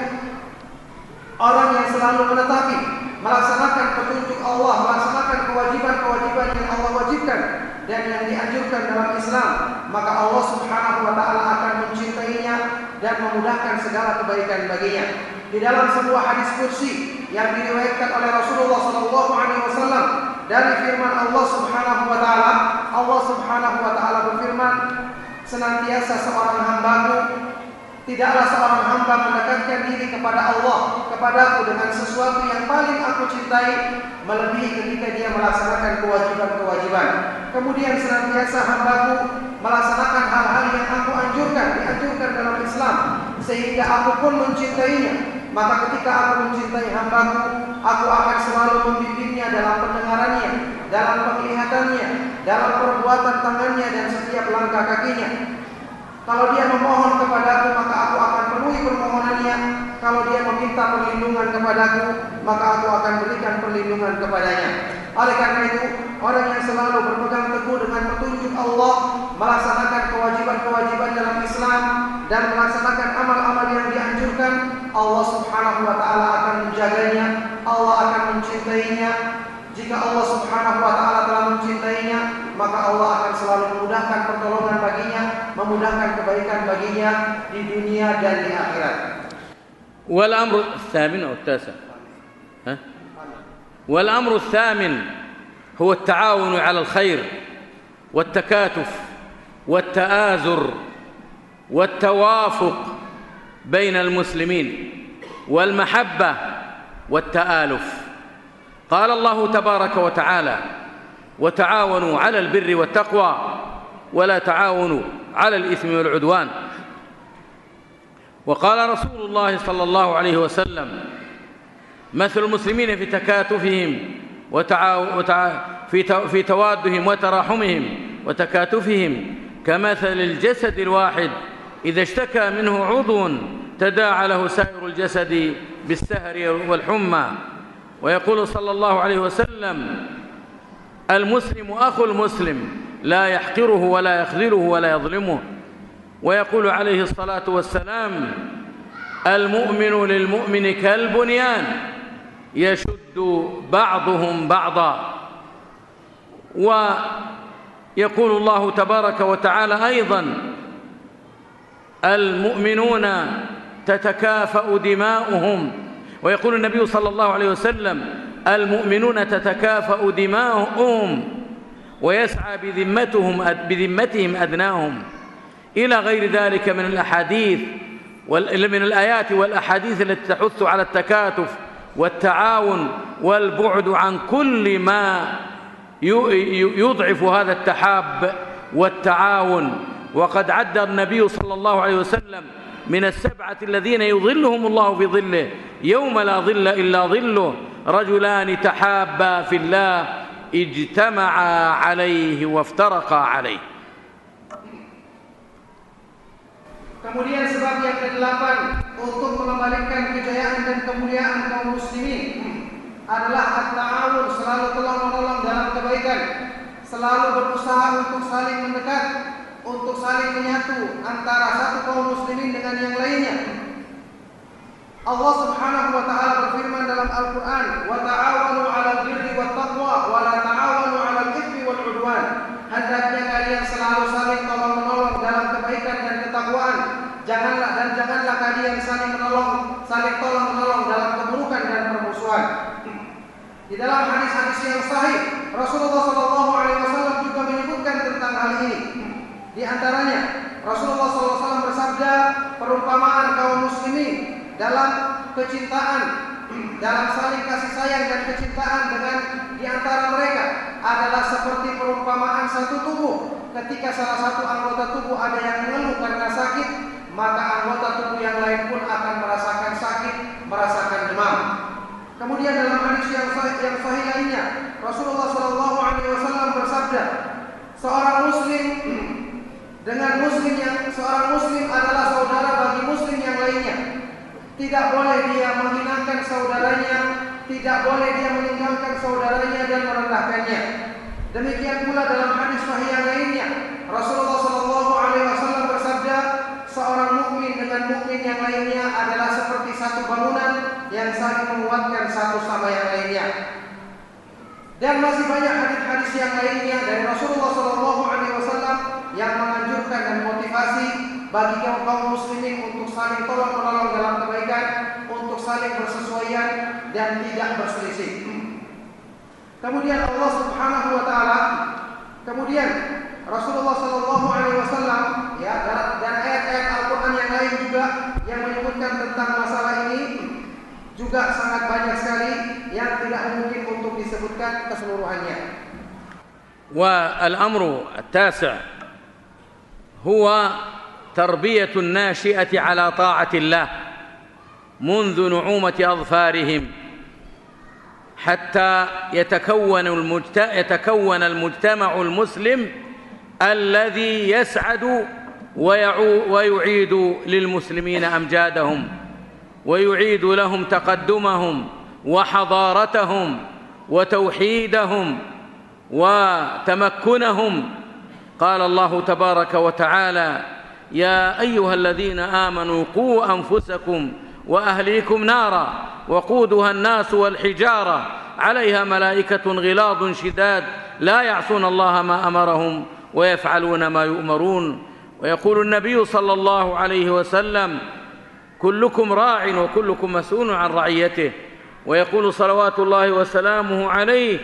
orang yang selalu menetapi melaksanakan petunjuk Allah, melaksanakan kewajiban-kewajiban yang Allah wajibkan dan yang dianjurkan dalam Islam, maka Allah Subhanahu wa taala akan mencintainya dan memudahkan segala kebaikan baginya. Di dalam sebuah hadis kursi yang diriwayatkan oleh Rasulullah sallallahu alaihi wasallam dari firman Allah Subhanahu wa taala, Allah Subhanahu wa taala berfirman, "Senantiasa seorang hambaku, tidaklah seorang hamba mendekatkan diri kepada Allah, kepadaku dengan sesuatu yang paling aku cintai, melebihi ketika dia melaksanakan kewajiban-kewajiban. Kemudian senantiasa hambaku melaksanakan hal-hal yang aku anjurkan, dianjurkan dalam Islam, sehingga aku pun mencintainya. Maka ketika aku mencintai hambaku, aku akan selalu membimbingnya dalam pendengarannya, dalam penglihatannya, dalam perbuatan tangannya dan setiap langkah kakinya. Kalau dia memohon kepadaku, maka aku akan penuhi permohonannya. Kalau dia meminta perlindungan kepadaku, maka aku akan berikan perlindungan kepadanya." Oleh karena itu, orang yang selalu berpegang teguh dengan petunjuk Allah, melaksanakan kewajiban-kewajiban dalam Islam dan melaksanakan amal-amal yang dianjurkan, Allah Subhanahu wa taala akan menjaganya, Allah akan mencintainya. Jika Allah Subhanahu wa taala telah mencintainya, maka Allah akan selalu memudahkan pertolongan baginya, memudahkan kebaikan baginya di dunia dan di akhirat. Wal amru الثامن أو التاسع ها والأمر الثامن هو التعاون على الخير والتكاتف والتآزر والتوافق بين المسلمين والمحبة والتآلف. قال الله تبارك وتعالى: وتعاونوا على البر والتقوى ولا تعاونوا على الإثم والعدوان. وقال رسول الله صلى الله عليه وسلم: مثل المسلمين في تكاتفهم في توادهم وتراحمهم وتكاتفهم كمثل الجسد الواحد إذا اشتكى منه عضو تداعى له سائر الجسد بالسهر والحمى. ويقول صلى الله عليه وسلم: المسلم أخو المسلم لا يحقره ولا يخذله ولا يظلمه. ويقول عليه الصلاة والسلام: المؤمن للمؤمن كالبنيان يشد بعضهم بعضا. ويقول الله تبارك وتعالى أيضا: المؤمنون تتكافأ دماؤهم. ويقول النبي صلى الله عليه وسلم: المؤمنون تتكافأ دماؤهم ويسعى بذمتهم بذمتهم أدناهم، إلى غير ذلك من الأحاديث من الآيات والأحاديث التي تحث على التكاتف والتعاون والبعد عن كل ما يضعف هذا التحاب والتعاون. وقد عد النبي صلى الله عليه وسلم من السبعة الذين يظلهم الله في ظله يوم لا ظل إلا ظله: رجلان تحابا في الله اجتمعا عليه وافترقا عليه. Kemudian sebab yang kedelapan untuk mengembalikan kejayaan dan kemuliaan kaum muslimin adalah at-ta'awun, selalu tolong menolong dalam kebaikan, selalu berusaha untuk saling mendekat, untuk saling menyatu antara satu kaum muslimin dengan yang lainnya. Allah Subhanahu wa taala berfirman dalam Al-Qur'an: "Wa ta'awanu 'alal birri wat taqwa wa la ta'awanu 'alal itsmi wal 'udwan." Hendaknya kalian selalu saling tolong-menolong dalam kebaikan dan ketakwaan. Janganlah dan janganlah kalian saling menolong, saling tolong-menolong dalam keburukan dan permusuhan. Di dalam hadis yang sahih, Rasulullah Shallallahu Alaihi Wasallam juga menyebutkan tentang hal ini. Di antaranya, Rasulullah Shallallahu Alaihi Wasallam bersabda, perumpamaan kaum muslimin dalam kecintaan, dalam saling kasih sayang dan kecintaan dengan di antara mereka adalah seperti perumpamaan satu tubuh. Ketika salah satu anggota tubuh ada yang mengeluh karena sakit, maka anggota tubuh yang lain pun akan merasakan sakit, merasakan demam. Kemudian dalam hadis yang sahih, yang sahih lainnya, Rasulullah Shallallahu Alaihi Wasallam bersabda, seorang muslim dengan muslim yang seorang muslim adalah saudara bagi muslim yang lainnya. Tidak boleh dia menghinakan saudaranya, tidak boleh dia meninggalkan saudaranya dan merendahkannya. Demikian pula dalam hadis sahih yang lainnya, Rasulullah Shallallahu Alaihi Wasallam bersabda, seorang mukmin dengan mukmin yang lainnya adalah seperti satu bangunan yang saling menguatkan satu sama yang lainnya. Dan masih banyak hadis-hadis yang lainnya dari Rasulullah Shallallahu Alaihi Wasallam yang menganjurkan dan motivasi bagi kaum kaum muslimin untuk saling tolong menolong dalam kebaikan, untuk saling bersesuaian dan tidak berselisih. Kemudian Allah Subhanahu Wa Taala, kemudian Rasulullah Shallallahu Alaihi Wasallam, ya, dan ayat-ayat Al-Quran yang lain juga yang menyebutkan tentang masalah ini juga sangat banyak sekali yang tidak mungkin untuk disebutkan keseluruhannya. والأمر التاسع هو تربية الناشئة على طاعة الله منذ نعومة أظفارهم حتى يتكون يتكون المجتمع المسلم الذي يسعد ويعيد للمسلمين أمجادهم ويعيد لهم تقدمهم وحضارتهم وتوحيدهم وتمكنهم. قال الله تبارك وتعالى: يا أيها الذين آمنوا قوا أنفسكم وأهليكم نارا وقودها الناس والحجارة عليها ملائكة غلاظ شداد لا يعصون الله ما أمرهم ويفعلون ما يؤمرون. ويقول النبي صلى الله عليه وسلم: كلكم راع وكلكم مسؤول عن رعيته. ويقول صلوات الله وسلامه عليه: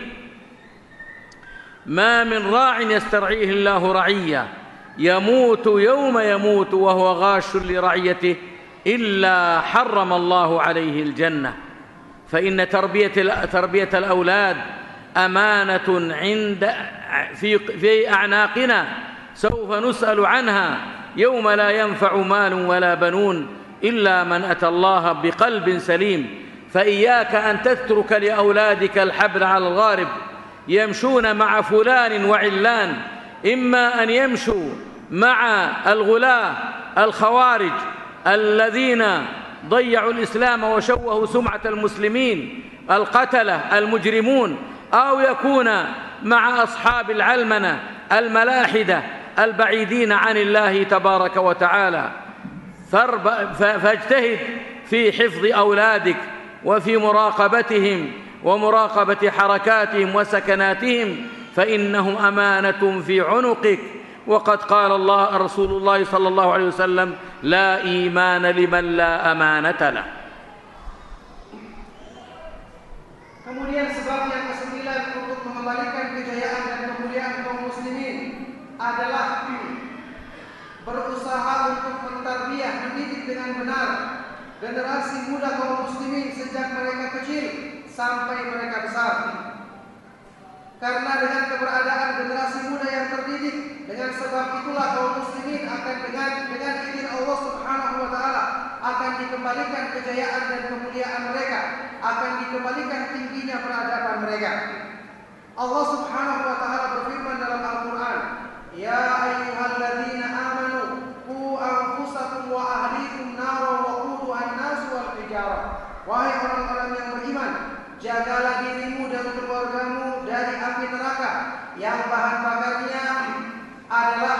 ما من راع يسترعيه الله رعية يموت يوم يموت وهو غاش لرعيته إلا حرم الله عليه الجنة. فإن تربية تربية الأولاد أمانة عند في في أعناقنا سوف نسأل عنها يوم لا ينفع مال ولا بنون إلا من أتى الله بقلب سليم. فإياك أن تترك لأولادك الحبل على الغارب يمشون مع فلان وعلان، إما أن يمشوا مع الغلاة الخوارج الذين ضيعوا الإسلام وشوهوا سمعة المسلمين القتلة المجرمون، أو يكون مع أصحاب العلمنة الملاحدة البعيدين عن الله تبارك وتعالى. فاجتهد في حفظ أولادك وفي مراقبتهم ومراقبة حركاتهم وسكناتهم، فإنهم أمانة في عنقك. وقد قال الله رسول الله صلى الله عليه وسلم: لا إيمان لمن لا أمانة له. Kemudian sebab yang kesembilan untuk mengembalikan kejayaan dan kemuliaan kaum muslimin adalah berusaha untuk mentarbiyah, mendidik dengan benar generasi muda kaum muslimin sejak mereka kecil sampai mereka besar. Karena dengan keberadaan generasi muda yang terdidik, dengan sebab itulah kaum muslimin akan dengan dengan izin Allah Subhanahu Wa Taala akan dikembalikan kejayaan dan kemuliaan mereka, akan dikembalikan tingginya peradaban mereka. Allah Subhanahu Wa Taala berfirman dalam Al-Quran: Ya ayyuhalladzina amanu qu anfusakum wa ahlikum nara wa quduha an-nas wal hijarah. Wahai orang-orang yang beriman, jagalah dirimu dan keluargamu dari api neraka yang bahan bakarnya adalah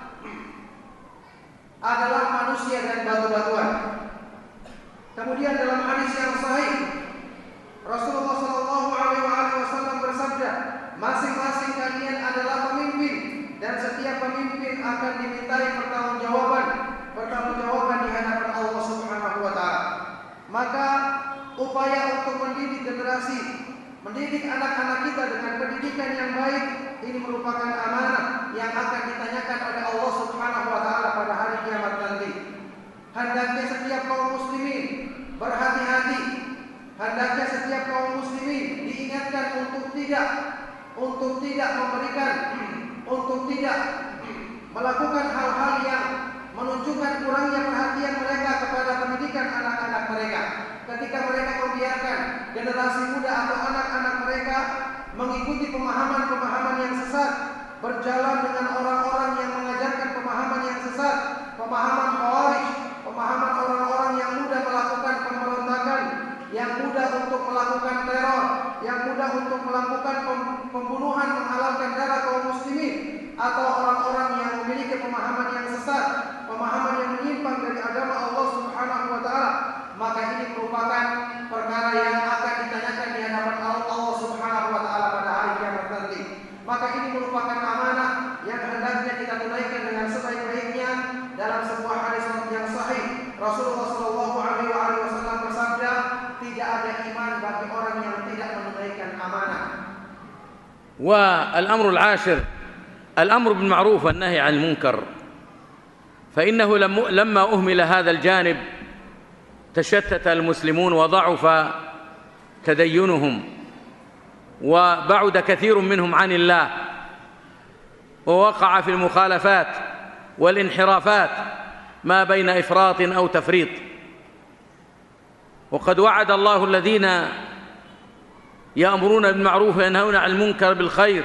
adalah manusia dan batu-batuan. Kemudian dalam hadis yang sahih, Rasulullah Shallallahu Alaihi Wasallam bersabda, masing-masing kalian adalah pemimpin dan setiap pemimpin akan dimintai pertanggungjawaban, pertanggungjawaban di hadapan Allah Subhanahu Wa Taala. Maka upaya untuk mendidik generasi Mendidik anak-anak kita dengan pendidikan yang baik ini merupakan amanah yang akan ditanyakan oleh Allah Subhanahu wa taala pada hari kiamat nanti. Hendaknya setiap kaum muslimin berhati-hati. Hendaknya setiap kaum muslimin diingatkan untuk tidak untuk tidak memberikan untuk tidak melakukan hal-hal yang menunjukkan kurangnya perhatian mereka kepada pendidikan anak-anak mereka. Ketika mereka membiarkan generasi muda atau anak-anak mereka mengikuti pemahaman-pemahaman yang sesat, berjalan dengan orang-orang yang mengajarkan pemahaman yang sesat, pemahaman Khawarij, pemahaman orang-orang yang mudah melakukan pemberontakan, yang mudah untuk melakukan teror, yang mudah untuk melakukan pembunuhan menghalalkan darah kaum muslimin, atau orang-orang yang memiliki pemahaman yang sesat, pemahaman yang menyimpang dari agama Allah Subhanahu wa taala, maka ini merupakan perkara yang akan ditanyakan di hadapan Allah Subhanahu wa taala pada hari kiamat nanti. Maka ini merupakan amanah yang hendaknya kita tunaikan dengan sebaik-baiknya. Dalam sebuah hadis yang sahih, Rasulullah Shallallahu alaihi wasallam bersabda, tidak ada iman bagi orang yang tidak menunaikan amanah. والأمر العاشر الأمر بالمعروف والنهي عن المنكر، فإنه لما أهمل هذا الجانب تشتت المسلمون وضعف تدينهم وبعد كثير منهم عن الله ووقع في المخالفات والانحرافات ما بين إفراط أو تفريط. وقد وعد الله الذين يأمرون بالمعروف وينهون عن المنكر بالخير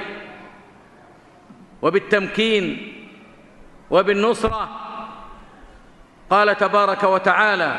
وبالتمكين وبالنصرة. قال تبارك وتعالى: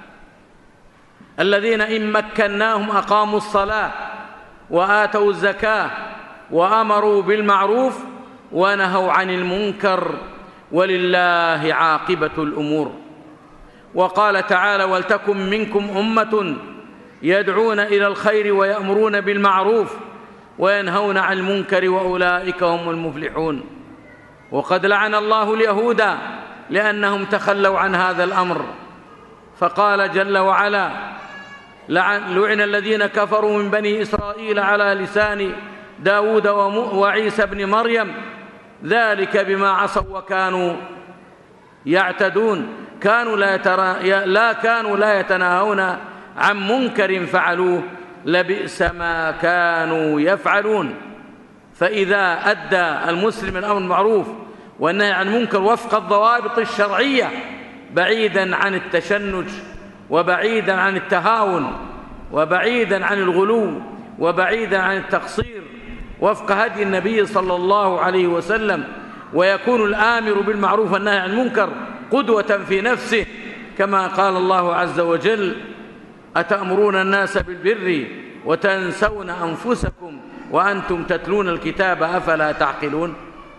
الذين إن مكناهم أقاموا الصلاة وآتوا الزكاة وأمروا بالمعروف ونهوا عن المنكر ولله عاقبة الأمور. وقال تعالى: ولتكن منكم أمة يدعون إلى الخير ويأمرون بالمعروف وينهون عن المنكر وأولئك هم المفلحون. وقد لعن الله اليهود لأنهم تخلوا عن هذا الأمر، فقال جل وعلا: لعن الذين كفروا من بني إسرائيل على لسان داود وعيسى بن مريم ذلك بما عصوا وكانوا يعتدون كانوا لا, يترى لا كانوا لا يتناهون عن منكر فعلوه لبئس ما كانوا يفعلون. فإذا أدى المسلم الأمر بالمعروف والنهي عن المنكر وفق الضوابط الشرعية بعيدا عن التشنج وبعيدا عن التهاون وبعيدا عن الغلو وبعيدا عن التقصير وفق هدي النبي صلى الله عليه وسلم، ويكون الآمر بالمعروف والنهي عن المنكر قدوة في نفسه، كما قال الله عز وجل: أتأمرون الناس بالبر وتنسون أنفسكم وأنتم تتلون الكتاب أفلا تعقلون.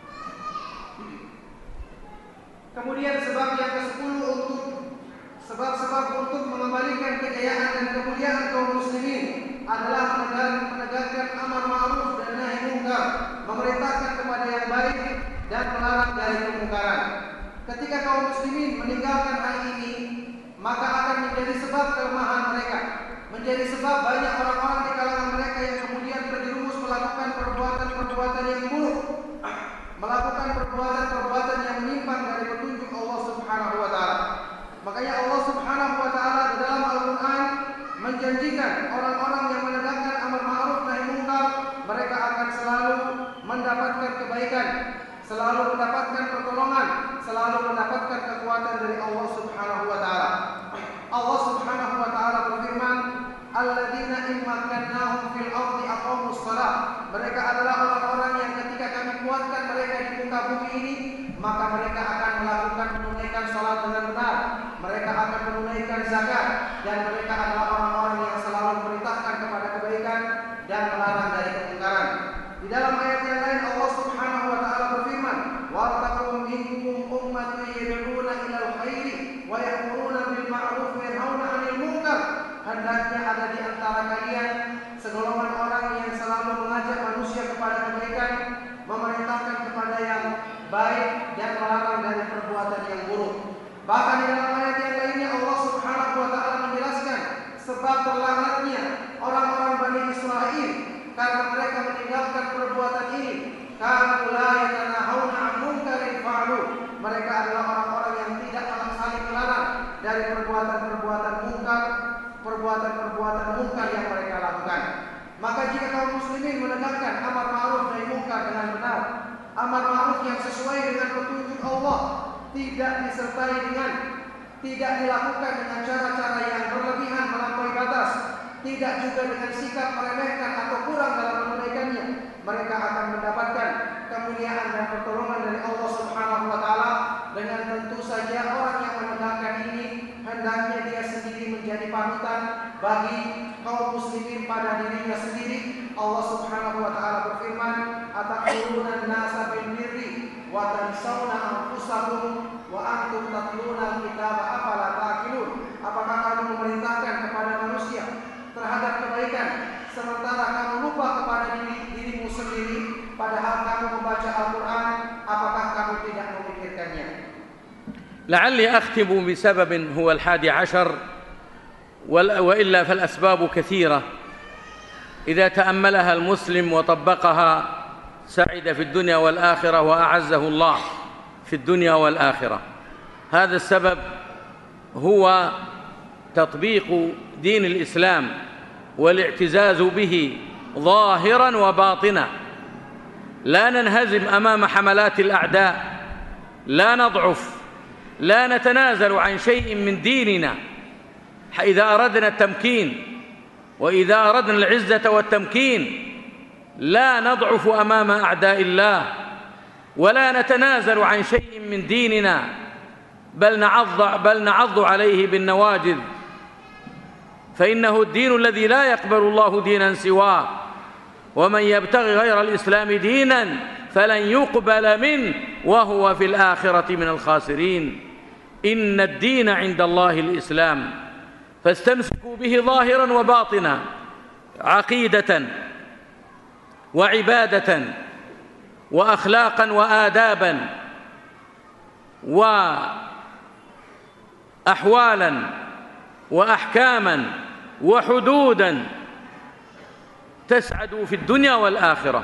Kemudian sebab yang kesepuluh untuk sebab-sebab untuk mengembalikan kejayaan dan kemuliaan kaum muslimin adalah menegakkan amar ma'ruf dan nahi munkar, memerintahkan kepada yang baik dan melarang dari kemungkaran. Ketika kaum muslimin meninggalkan hal ini, maka akan menjadi sebab kelemahan mereka, menjadi sebab banyak orang-orang di kalangan mereka yang kemudian terjerumus melakukan perbuatan-perbuatan yang buruk, melakukan perbuatan-perbuatan yang menyimpang dari petunjuk Allah Subhanahu wa taala. Makanya Allah Subhanahu wa taala di dalam Al-Qur'an menjanjikan orang-orang yang menegakkan amar ma'ruf nahi munkar, mereka akan selalu mendapatkan kebaikan, selalu mendapatkan pertolongan, selalu mendapatkan kekuatan dari Allah Subhanahu wa taala. Allah Subhanahu wa taala berfirman, "Alladzina in makkannahum fil ardi aqamus shalah." Mereka adalah orang-orang yang ketika kami kuatkan mereka di muka bumi ini, maka mereka akan melakukan menunaikan salat dengan benar, mereka akan menunaikan zakat, dan mereka adalah orang-orang yang selalu memerintahkan kepada kebaikan dan melarang dari kemungkaran. Di dalam ayat yang lain Allah Subhanahu wa taala berfirman, "Wa takum minkum ummatun yad'una ilal khairi wa ya'muruna bil ma'ruf wa yanhauna 'anil munkar." Hendaknya ada di antara kalian segolongan orang yang selalu mengajak manusia kepada kebaikan, memerintahkan kepada yang baik dan melarang dari perbuatan yang buruk. Bahkan di dalam ayat yang lainnya Allah Subhanahu wa taala menjelaskan sebab terlaknatnya orang-orang Bani Israel karena mereka meninggalkan perbuatan ini. Kanu la yatanahawna 'an munkarin fa'alu. Mereka adalah orang-orang yang tidak saling melarang dari perbuatan-perbuatan munkar, perbuatan-perbuatan munkar yang mereka lakukan. Maka jika kaum muslimin menegakkan amar ma'ruf nahi munkar dengan benar, amar ma'ruf yang sesuai dengan petunjuk Allah, tidak disertai dengan, tidak dilakukan dengan cara-cara yang berlebihan melampaui batas, tidak juga dengan sikap meremehkan atau kurang dalam menunaikannya, mereka akan mendapatkan kemuliaan dan pertolongan dari Allah Subhanahu wa taala. Dengan tentu saja orang yang menegakkan ini hendaknya dia sendiri menjadi panutan bagi kaum muslimin pada dirinya sendiri. Allah Subhanahu wa taala berfirman, "Ataquluna an-nasa bil birri wa tansawna anfusakum wa antum tatluna al-kitaba afala ta'qilun." Apakah kamu memerintahkan kepada manusia terhadap kebaikan sementara kamu lupa kepada diri dirimu sendiri, padahal kamu membaca Al-Qur'an? Apakah kamu tidak memikirkannya? لعلي أختم بسبب هو الحادي عشر، وإلا فالأسباب كثيرة إذا تأملها المسلم وطبقها سعد في الدنيا والآخرة وأعزه الله في الدنيا والآخرة. هذا السبب هو تطبيق دين الإسلام والاعتزاز به ظاهرا وباطنا. لا ننهزم أمام حملات الأعداء، لا نضعف، لا نتنازل عن شيء من ديننا. إذا أردنا التمكين وإذا أردنا العزة والتمكين لا نضعف أمام أعداء الله، ولا نتنازل عن شيء من ديننا، بل نعض, بل نعض عليه بالنواجذ، فإنه الدين الذي لا يقبل الله دينا سواه، ومن يبتغي غير الإسلام دينا فلن يقبل منه وهو في الآخرة من الخاسرين. إن الدين عند الله الإسلام، فاستمسكوا به ظاهرا وباطنا، عقيدة وعبادة وأخلاقا وآدابا وأحوالا وأحكاما وحدودا تسعدوا في الدنيا والآخرة.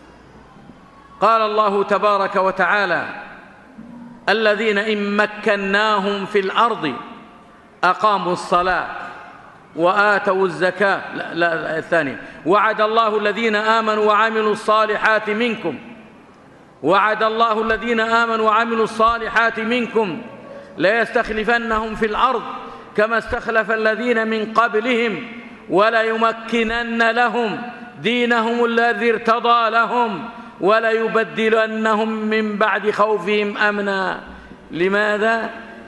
قال الله تبارك وتعالى: الذين إن مكناهم في الأرض أقاموا الصلاة وآتوا الزكاة. لا, لا الثانية: وعد الله الذين آمنوا وعملوا الصالحات منكم وعد الله الذين آمنوا وعملوا الصالحات منكم ليستخلفنهم في الأرض كما استخلف الذين من قبلهم وليمكنن لهم دينهم الذي ارتضى لهم وليبدلنهم من بعد خوفهم أمنا. لماذا؟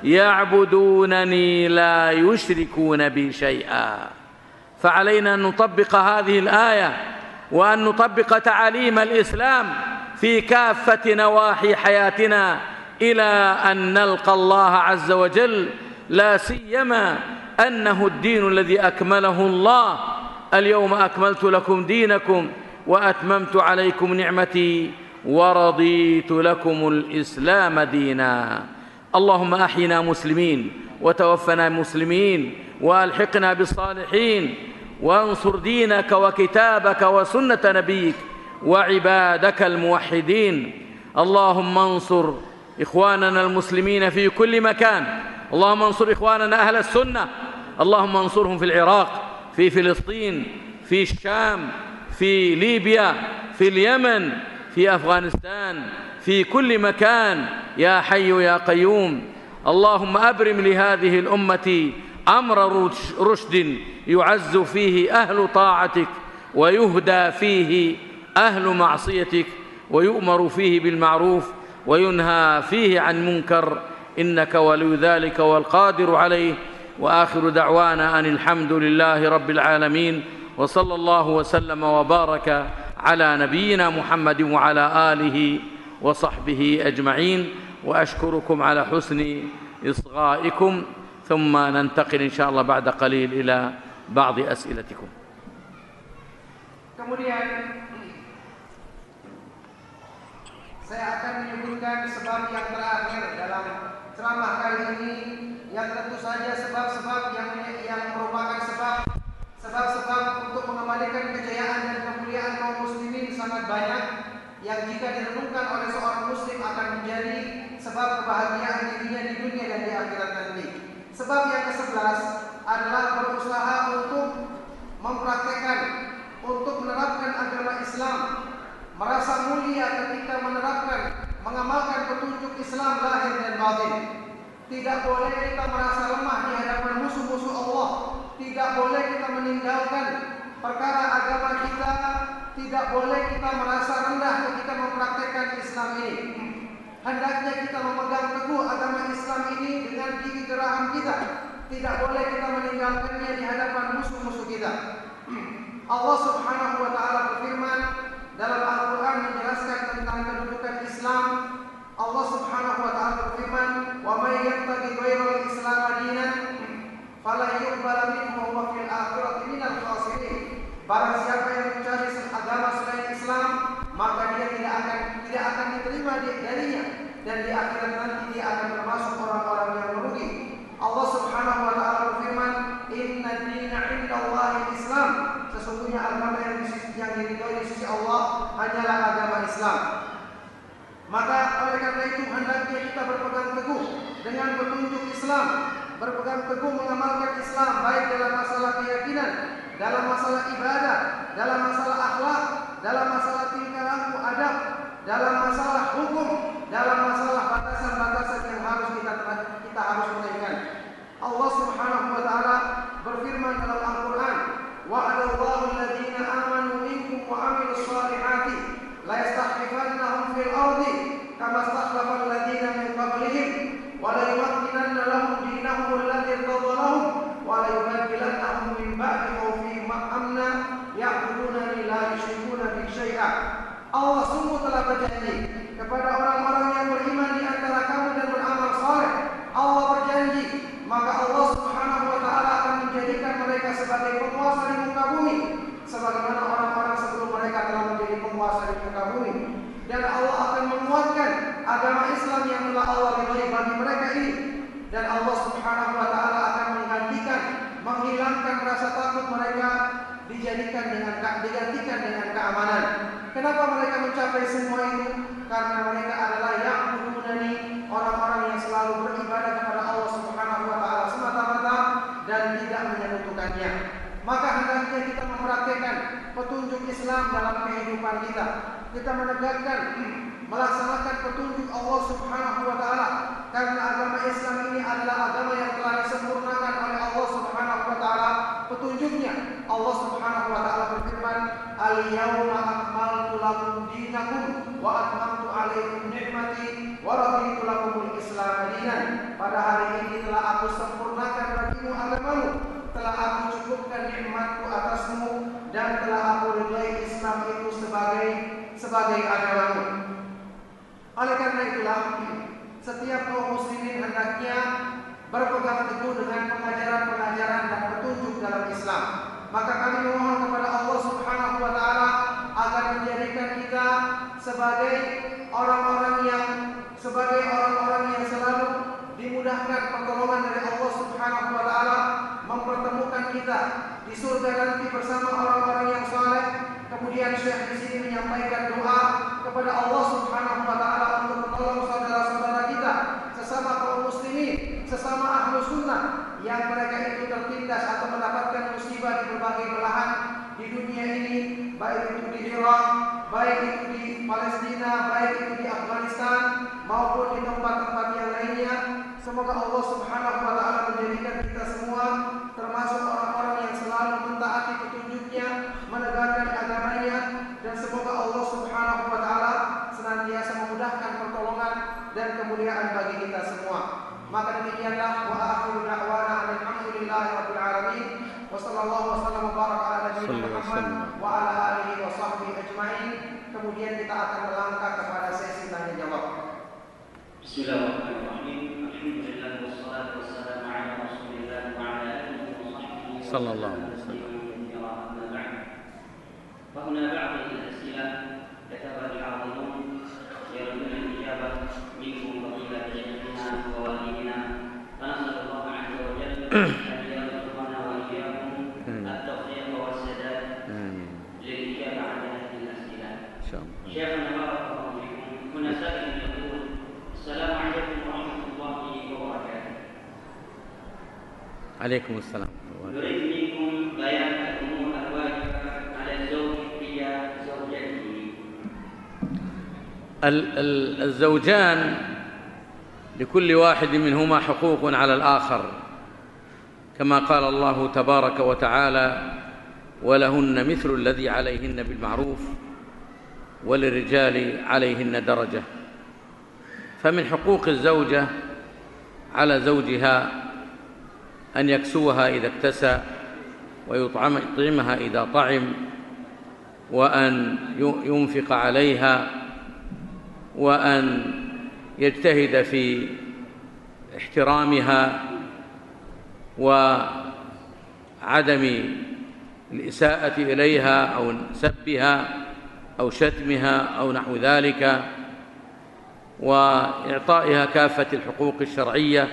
يعبدونني لا يشركون بي شيئا. فعلينا أن نطبق هذه الآية وأن نطبق تعاليم الإسلام في كافة نواحي حياتنا إلى أن نلقى الله عز وجل، لا سيما أنه الدين الذي أكمله الله: اليوم أكملت لكم دينكم وأتممت عليكم نعمتي ورضيت لكم الإسلام دينا. اللهم أحينا مسلمين وتوفنا مسلمين وألحقنا بالصالحين، وانصر دينك وكتابك وسنة نبيك وعبادك الموحدين. اللهم انصر إخواننا المسلمين في كل مكان، اللهم انصر إخواننا أهل السنة، اللهم انصرهم في العراق، في فلسطين، في الشام، في ليبيا، في اليمن، في أفغانستان، في كل مكان يا حي يا قيوم. اللهم أبرم لهذه الأمة أمر رشد يعز فيه أهل طاعتك ويهدى فيه أهل معصيتك، ويؤمر فيه بالمعروف وينهى فيه عن منكر، إنك ولي ذلك والقادر عليه. وآخر دعوانا أن الحمد لله رب العالمين، وصلى الله وسلم وبارك على نبينا محمد وعلى آله وصحبه أجمعين. وأشكركم على حسن إصغائكم، ثم ننتقل إن شاء الله بعد قليل إلى بعض أسئلتكم. Kemudian saya akan menyebutkan sebab yang terakhir dalam ceramah kali ini, yang tentu saja sebab-sebab yang yang merupakan sebab sebab-sebab untuk mengembalikan kejayaan dan kemuliaan sangat banyak yang jika direnungkan oleh seorang muslim akan menjadi sebab kebahagiaan dirinya di dunia dan di akhirat nanti. Sebab yang kesebelas adalah berusaha untuk mempraktekkan, untuk menerapkan agama Islam, merasa mulia ketika menerapkan, mengamalkan petunjuk Islam lahir dan batin. Tidak boleh kita merasa lemah di hadapan musuh-musuh Allah. Tidak boleh kita meninggalkan perkara agama kita. Tidak boleh kita merasa rendah ketika mempraktekkan Islam ini. Hendaknya kita memegang teguh agama Islam ini dengan gigi geraham kita. Tidak boleh kita meninggalkannya di hadapan musuh-musuh kita. Allah Subhanahu wa taala berfirman dalam Al-Qur'an menjelaskan tentang kedudukan Islam. Allah Subhanahu wa taala berfirman, "Wa may yattaqi ghairal Islam dinan fala yuqbal minhu wa huwa fil akhirati minal khasirin." Barang siapa yang mencari agama selain Islam, maka dia tidak akan tidak akan diterima darinya, dan di akhirat nanti dia akan termasuk orang-orang yang merugi. Allah Subhanahu wa taala berfirman, "Inna dina 'indallahi Islam." Sesungguhnya agama yang yang diridhoi di sisi Allah hanyalah agama Islam. Maka oleh karena itu hendaknya kita berpegang teguh dengan petunjuk Islam, berpegang teguh mengamalkan Islam baik dalam masalah keyakinan, dalam masalah ibadah, dalam masalah akhlak, dalam masalah tingkah laku adab, dalam masalah hukum, dalam masalah batasan-batasan yang harus kita kita harus tunaikan. Allah Subhanahu wa taala berfirman dalam Al-Qur'an, "Wa'adallahu alladziina aamanu minkum wa 'amilus shaalihati la yastakhlifannahum fil ardi kama istakhlafal ladziina min qablihim wa la yumakkinanna lahum diinahum alladzi irtadha lahum wa la yubaddilannahum min ba'di khawfihim amna ya'budunani la yusyrikuna bi syai'a." Allah sungguh telah berjanji kepada orang-orang yang beriman di antara kamu dan beramal saleh. Allah berjanji, maka Allah Subhanahu wa taala akan menjadikan mereka sebagai penguasa di muka bumi, sebagaimana orang-orang sebelum mereka telah menjadi penguasa di muka bumi. Dan Allah akan menguatkan agama Islam yang telah Allah ridhai bagi mereka ini. Dan Allah Subhanahu wa taala akan menggantikan, menghilangkan rasa takut mereka, dijadikan dengan digantikan dengan keamanan. Kenapa mereka mencapai semua itu? Karena mereka adalah yang ya'budunani, orang-orang yang selalu beribadah kepada Allah Subhanahu wa taala semata-mata dan tidak menyekutukannya. Maka hendaknya kita mempraktikkan petunjuk Islam dalam kehidupan kita. Kita menegakkan, melaksanakan petunjuk Allah Subhanahu wa taala, karena agama Islam ini adalah agama yang telah disempurnakan oleh Allah Subhanahu wa taala petunjuknya. Allah Subhanahu wa taala berfirman, "Al-yauma akmaltu lakum dinakum wa atmamtu 'alaikum ni'mati wa raditu lakumul Islam dinan." Pada hari ini telah aku sempurnakan bagimu agamamu, telah aku cukupkan nikmatku atasmu, dan telah aku ridhai Islam itu sebagai sebagai agamamu. Oleh karena itulah setiap kaum muslimin hendaknya berpegang teguh dengan pengajaran-pengajaran dan petunjuk dalam Islam. Maka kami memohon kepada Allah Subhanahu wa taala agar menjadikan kita sebagai orang-orang yang sebagai orang-orang yang selalu dimudahkan pertolongan dari Allah Subhanahu wa taala, mempertemukan kita di surga nanti bersama orang-orang yang saleh. Kemudian Syekh di sini menyampaikan doa kepada Allah Subhanahu wa taala untuk menolong saudara-saudara kita sesama kaum muslimin, sesama ahlu sunnah yang mereka itu tertindas atau mendapatkan musibah di berbagai belahan di dunia ini, baik itu di Irak, baik itu di Palestina, baik itu di Afghanistan maupun di tempat-tempat yang lainnya. Semoga Allah Subhanahu wa taala menjadikan kita semua termasuk orang-orang yang selalu mentaati petunjuknya, menegakkan agamanya, dan semoga Allah Subhanahu wa taala senantiasa memudahkan pertolongan dan kemuliaan bagi kita semua. Maka demikianlah wa akhiru da'wana alhamdulillahi rabbil alamin wa sallallahu wasallam wa baraka ala nabiyina Muhammad wa ala alihi wa sahbihi ajmain. Kemudian kita akan melangkah kepada sesi tanya jawab. Bismillahirrahmanirrahim. Alhamdulillah wassalatu wassalamu ala Rasulillah wa ala alihi wa sahbihi sallallahu alaihi wasallam. وهنا بعض الأسئلة كتبها الحاضرون يرجون الإجابة منكم فضيلة شيخنا ووالدنا، فنسأل الله عز وجل أن يرزقنا وإياكم التوفيق والسداد للإجابة عن هذه الأسئلة. عليكم السلام. نريد منكم بيان الأمور الواجبة على الزوج تجاه زوجته. الزوجان لكل واحد منهما حقوق على الآخر، كما قال الله تبارك وتعالى: ولهن مثل الذي عليهن بالمعروف وللرجال عليهن درجة. فمن حقوق الزوجة على زوجها أن يكسوها إذا اكتسى، ويطعمها إذا طعم، وأن ينفق عليها، وأن يجتهد في احترامها وعدم الإساءة إليها أو سبها أو شتمها أو نحو ذلك، وإعطائها كافة الحقوق الشرعية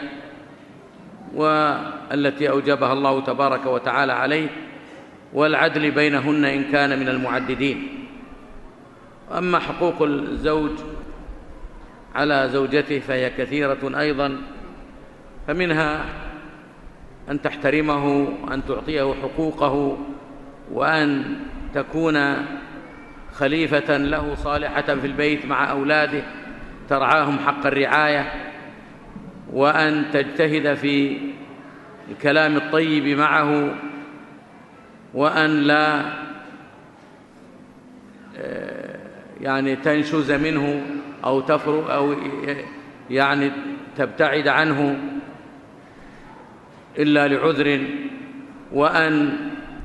والتي أوجبها الله تبارك وتعالى عليه، والعدل بينهن إن كان من المعددين. أما حقوق الزوج على زوجته فهي كثيرة أيضا، فمنها أن تحترمه، أن تعطيه حقوقه، وأن تكون خليفة له صالحة في البيت مع أولاده ترعاهم حق الرعاية، وأن تجتهد في الكلام الطيب معه، وأن لا يعني تنشز منه أو تفرق أو يعني تبتعد عنه إلا لعذر، وأن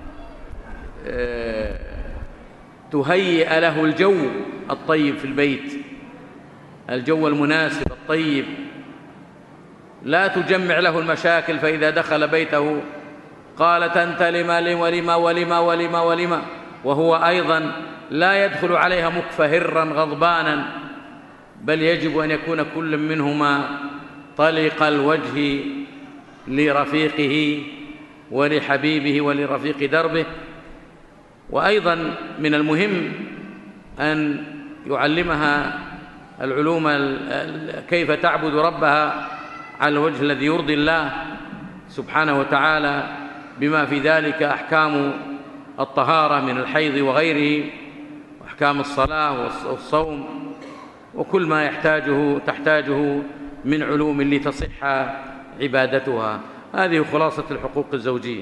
تهيئ له الجو الطيب في البيت، الجو المناسب الطيب، لا تجمع له المشاكل، فإذا دخل بيته قالت أنت لما ولما ولما ولما ولما، وهو أيضا لا يدخل عليها مكفهرا غضبانا، بل يجب أن يكون كل منهما طلق الوجه لرفيقه ولحبيبه ولرفيق دربه. وأيضا من المهم أن يعلمها العلوم كيف تعبد ربها على الوجه الذي يرضي الله سبحانه وتعالى، بما في ذلك أحكام الطهارة من الحيض وغيره، وأحكام الصلاة والصوم، وكل ما يحتاجه تحتاجه من علوم لتصح عبادتها. هذه خلاصة الحقوق الزوجية.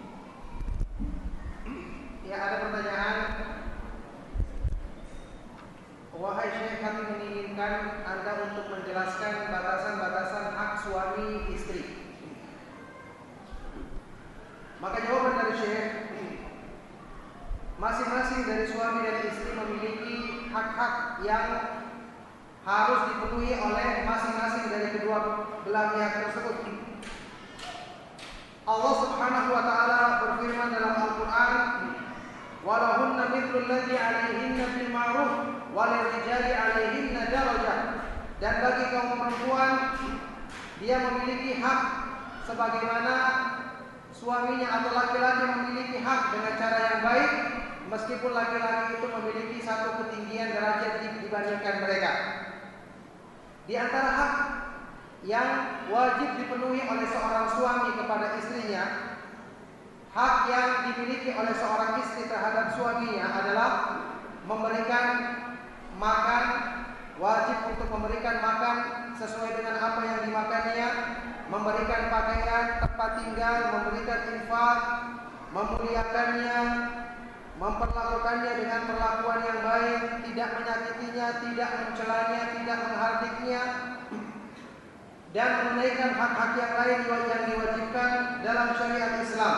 Ya, ada pertanyaan. Wahai Syekh, kami menginginkan Anda untuk menjelaskan batasan-batasan hak suami istri. Maka jawaban dari Syekh, masing-masing dari suami dan istri memiliki hak-hak yang harus dipenuhi oleh masing-masing dari kedua belah pihak tersebut. Allah Subhanahu wa taala berfirman dalam Al-Qur'an, "Walahunna mithlu alladhi 'alaihinna bil ma'ruf walirrijali 'alaihinna darajah." Dan bagi kaum perempuan, dia memiliki hak sebagaimana suaminya atau laki-laki memiliki hak dengan cara yang baik, meskipun laki-laki itu memiliki satu ketinggian derajat dibandingkan mereka. Di antara hak yang wajib dipenuhi oleh seorang suami kepada istrinya, hak yang dimiliki oleh seorang istri terhadap suaminya adalah memberikan makan, wajib untuk memberikan makan sesuai dengan apa yang dimakannya, memberikan pakaian, tempat tinggal, memberikan infak, memuliakannya, memperlakukannya dengan perlakuan yang baik, tidak menyakitinya, tidak mencelanya, tidak menghardiknya, dan menunaikan hak-hak yang lain yang diwajibkan dalam syariat Islam.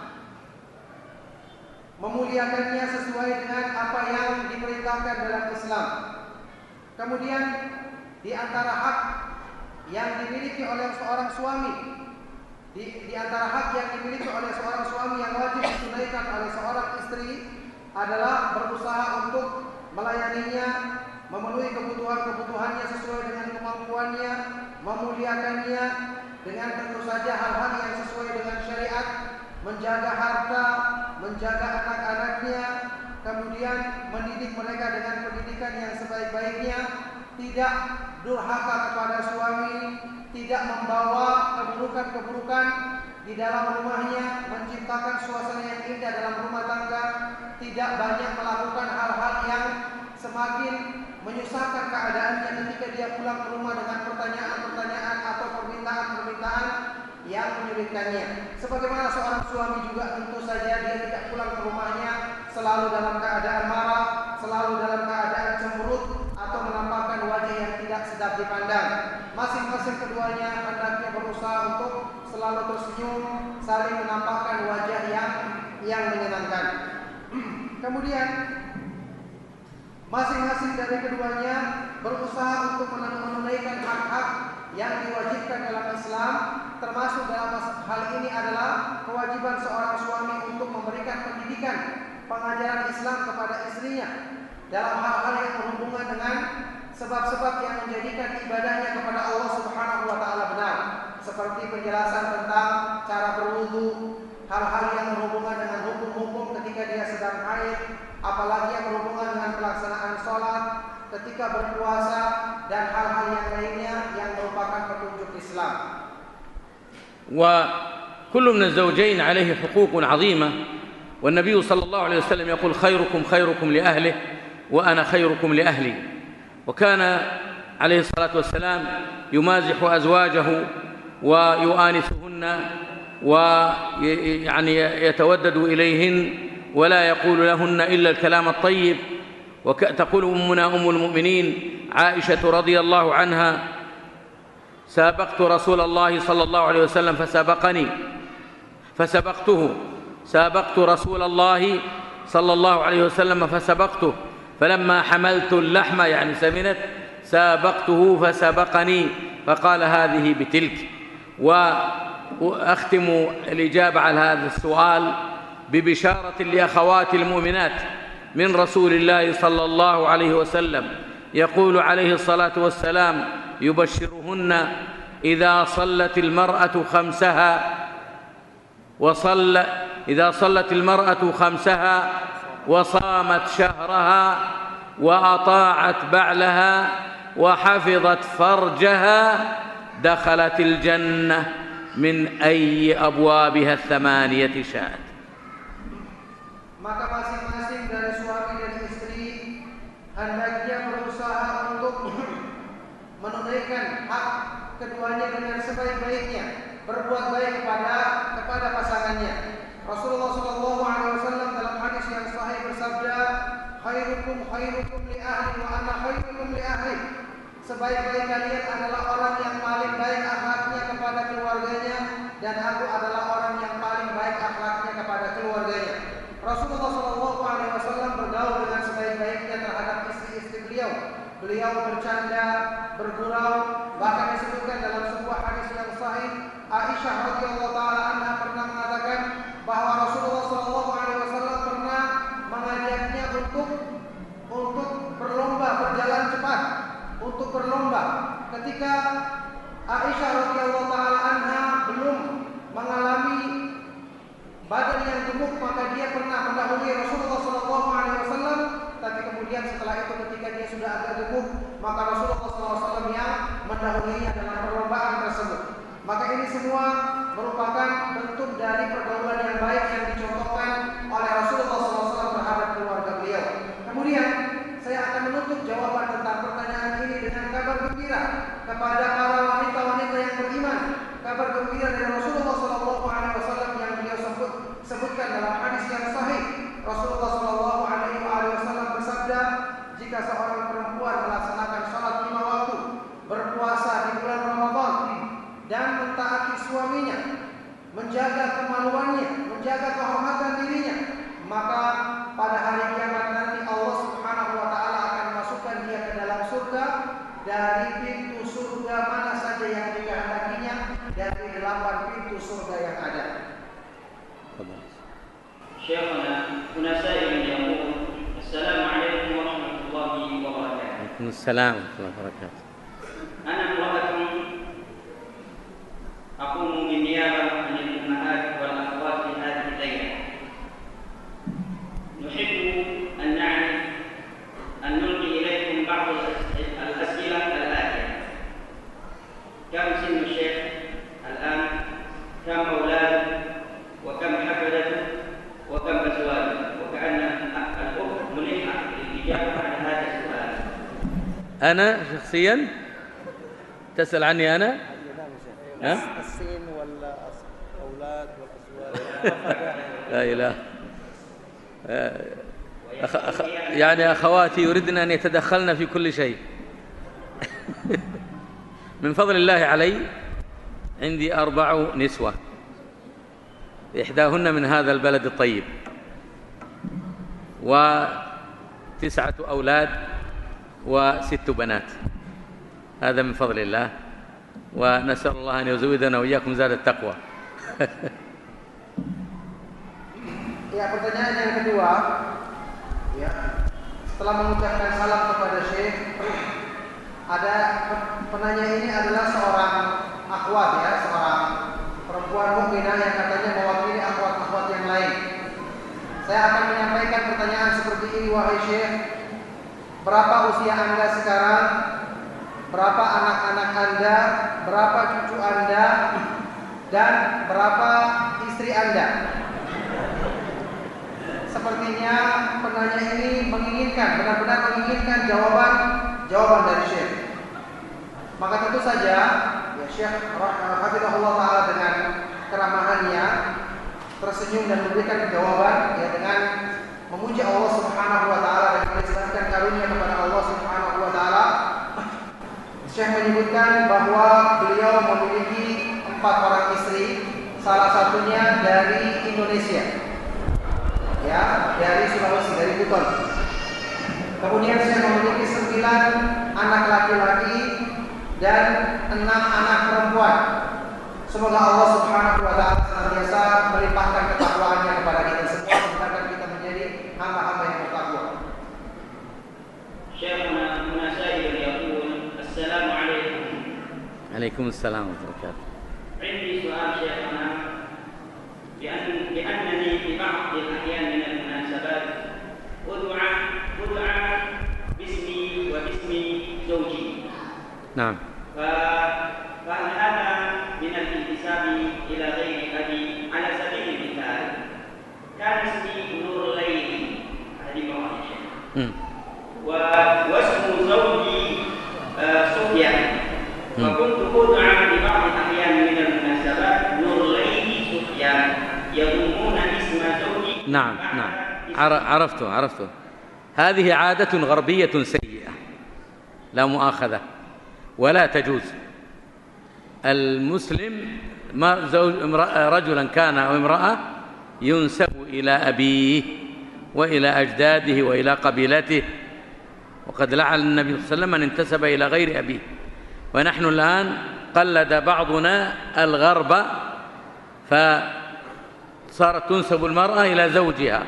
Memuliakannya sesuai dengan apa yang diperintahkan dalam Islam. Kemudian di antara hak yang dimiliki oleh seorang suami, di, di antara hak yang dimiliki oleh seorang suami yang wajib ditunaikan oleh seorang istri adalah berusaha untuk melayaninya, memenuhi kebutuhan-kebutuhannya sesuai dengan kemampuannya, memuliakannya dengan tentu saja hal-hal yang sesuai dengan syariat, menjaga harta, menjaga anak-anaknya, kemudian mendidik mereka dengan pendidikan yang sebaik-baiknya, tidak durhaka kepada suami, tidak membawa keburukan-keburukan di dalam rumahnya, menciptakan suasana yang indah dalam rumah tangga, tidak banyak melakukan hal-hal yang semakin menyusahkan keadaannya ketika dia pulang ke rumah dengan pertanyaan-pertanyaan atau permintaan-permintaan yang menyulitkannya. Sebagaimana seorang suami juga tentu saja dia tidak pulang ke rumahnya selalu dalam keadaan marah, selalu dalam keadaan cemberut atau menampakkan wajah yang tidak sedap dipandang. Masing-masing keduanya hendaknya berusaha untuk selalu tersenyum, saling menampakkan wajah yang yang menyenangkan. Kemudian masing-masing dari keduanya berusaha untuk menunaikan hak-hak yang diwajibkan dalam Islam, termasuk dalam hal ini adalah kewajiban seorang suami untuk memberikan pendidikan pengajaran Islam kepada istrinya dalam hal-hal yang berhubungan dengan sebab-sebab yang menjadikan ibadahnya kepada Allah Subhanahu wa taala benar, seperti penjelasan tentang cara berwudu, hal-hal yang berhubungan dengan hukum-hukum ketika dia sedang haid, apalagi yang berhubungan dengan pelaksanaan sholat, ketika berpuasa, dan hal-hal yang lainnya yang merupakan petunjuk Islam. وكل من الزوجين عليه حقوق عظيمة، والنبي صلى الله عليه وسلم يقول خيركم خيركم لأهله وأنا خيركم لأهلي. وكان عليه الصلاة والسلام يمازح أزواجه ويؤانسهن ويعني يتودد إليهن ولا يقول لهن إلا الكلام الطيب. وتقول أمنا أم المؤمنين عائشة رضي الله عنها: سابقت رسول الله صلى الله عليه وسلم فسبقني فسبقته سابقت رسول الله صلى الله عليه وسلم فسبقته فلما حملت اللحم يعني سمنت سابقته فسبقني فقال هذه بتلك. وأختم الإجابة على هذا السؤال ببشارة لأخوات المؤمنات من رسول الله صلى الله عليه وسلم، يقول عليه الصلاة والسلام يبشرهن: إذا صلت المرأة خمسها وصل إذا صلت المرأة خمسها وصامت شهرها وأطاعت بعلها وحفظت فرجها دخلت الجنة من أي أبوابها الثمانية شاءت. Maka masing-masing dari suami dan istri hendaknya berusaha untuk menunaikan hak keduanya dengan sebaik-baiknya, berbuat baik kepada kepada pasangannya. Rasulullah Shallallahu Alaihi Wasallam dalam hadis yang sahih bersabda, "Khairukum khairukum li ahli wa ana khairukum li ahli." Sebaik-baik kalian adalah orang yang paling baik akhlaknya kepada keluarganya, dan aku adalah orang yang paling baik akhlaknya kepada keluarganya. Rasulullah Shallallahu Alaihi Wasallam bergaul dengan sebaik-baiknya terhadap istri-istri beliau. Beliau bercanda, bergurau, bahkan disebutkan dalam sebuah hadis yang sahih, Aisyah radhiyallahu taala anha pernah mengatakan bahwa Rasulullah Shallallahu Alaihi Wasallam pernah mengajaknya untuk untuk berlomba berjalan cepat, untuk berlomba. Ketika Aisyah radhiyallahu taala anha belum mengalami badan yang gemuk, maka dia pernah mendahului Rasulullah Shallallahu Alaihi Wasallam. Tapi kemudian setelah itu ketika dia sudah agak gemuk, maka Rasulullah Shallallahu Alaihi Wasallam yang mendahulinya dalam perlombaan tersebut. Maka ini semua merupakan bentuk dari pergaulan yang baik yang dicontohkan oleh Rasulullah Shallallahu Alaihi Wasallam terhadap keluarga beliau. Kemudian saya akan menutup jawaban tentang pertanyaan ini dengan kabar gembira kepada para wanita-wanita yang beriman. Kabar gembira dari Rasulullah Shallallahu Alaihi Wasallam yang beliau sebut, sebutkan dalam hadis yang sahih. Rasulullah Shallallahu Alaihi Wasallam bersabda, jika seorang perempuan melaksanakan sholat lima waktu, berpuasa di bulan Ramadan, dan mentaati suaminya, menjaga kemaluannya, menjaga kehormatan dirinya, maka pada hari kiamat nanti Allah Subhanahu wa taala akan masukkan dia ke dalam surga dari pintu surga mana saja yang dikehendakinya dari delapan pintu surga yang ada. Syekhana, kuna sa'ilun yaqul: Assalamualaikum warahmatullahi wabarakatuh. Waalaikumsalam warahmatullahi wabarakatuh. Ana imra'atun aqumu bin-niyabah 'anil ummahat wal akhawat fi hadhihi al-layla. Nuhibbu an na'rif an nulqi ilaykum ba'd al-as'ila al-atiyah. Kam sinnu syekh al-an? Kam awlad? أنا شخصيا تسأل عني أنا؟ ها؟ السين والأولاد والأزواج. لا إله. أخ... أخ... يعني أخواتي يريدن أن يتدخلن في كل شيء. من فضل الله علي عندي أربع نسوة، إحداهن من هذا البلد الطيب، وتسعة أولاد وست بنات. هذا من فضل الله، ونسأل الله أن يزودنا وإياكم زاد التقوى. Ya, pertanyaan yang kedua, ya, setelah mengucapkan salam kepada Syekh, ada penanya ini adalah seorang akhwat, ya, seorang perempuan mukminah yang katanya mewakili akhwat-akhwat yang lain. Saya akan menyampaikan pertanyaan seperti ini, wahai Syekh, berapa usia Anda sekarang? Berapa anak-anak Anda? Berapa cucu Anda? Dan berapa istri Anda? Sepertinya penanya ini menginginkan, benar-benar menginginkan jawaban jawaban dari Syekh. Maka tentu saja, ya, Syekh hafizahullah taala dengan keramahannya tersenyum dan memberikan jawaban, ya, dengan memuji Allah Subhanahu wa taala dan menisbatkan karunia kepada Allah Subhanahu wa taala. Syekh menyebutkan bahwa beliau memiliki empat orang istri, salah satunya dari Indonesia. Ya, dari Sulawesi, dari Buton. Kemudian saya memiliki sembilan anak laki-laki dan enam anak perempuan. Semoga Allah Subhanahu wa taala senantiasa melimpahkan ketakwaannya kepada kita semua, semoga kita menjadi hamba-hamba yang bertakwa. Syekhuna munasaiban yaqul assalamu alaikum. Waalaikumsalam warahmatullahi wabarakatuh. عندي سؤال شيخنا بأن بأنني في بعض الأحيان من المناسبات أدعى أدعى باسمي وباسم زوجي. نعم. فهل هذا من الانتساب إلى غير أبي؟ على سبيل المثال كان اسمي نور الليل، هذه مواضيع شيخ، واسم زوجي سفيان، وكنت أدعى في بعض الأحيان من المناسبات نور الليل سفيان، يضمون اسم زوجي. نعم نعم عرفته عرفته هذه عادة غربية سيئة لا مؤاخذة ولا تجوز. المسلم ما زوج رجلا كان أو امرأة ينسب إلى أبيه وإلى أجداده وإلى قبيلته، وقد لعن النبي صلى الله عليه وسلم من انتسب إلى غير أبيه. ونحن الآن قلد بعضنا الغرب فصارت تنسب المرأة إلى زوجها،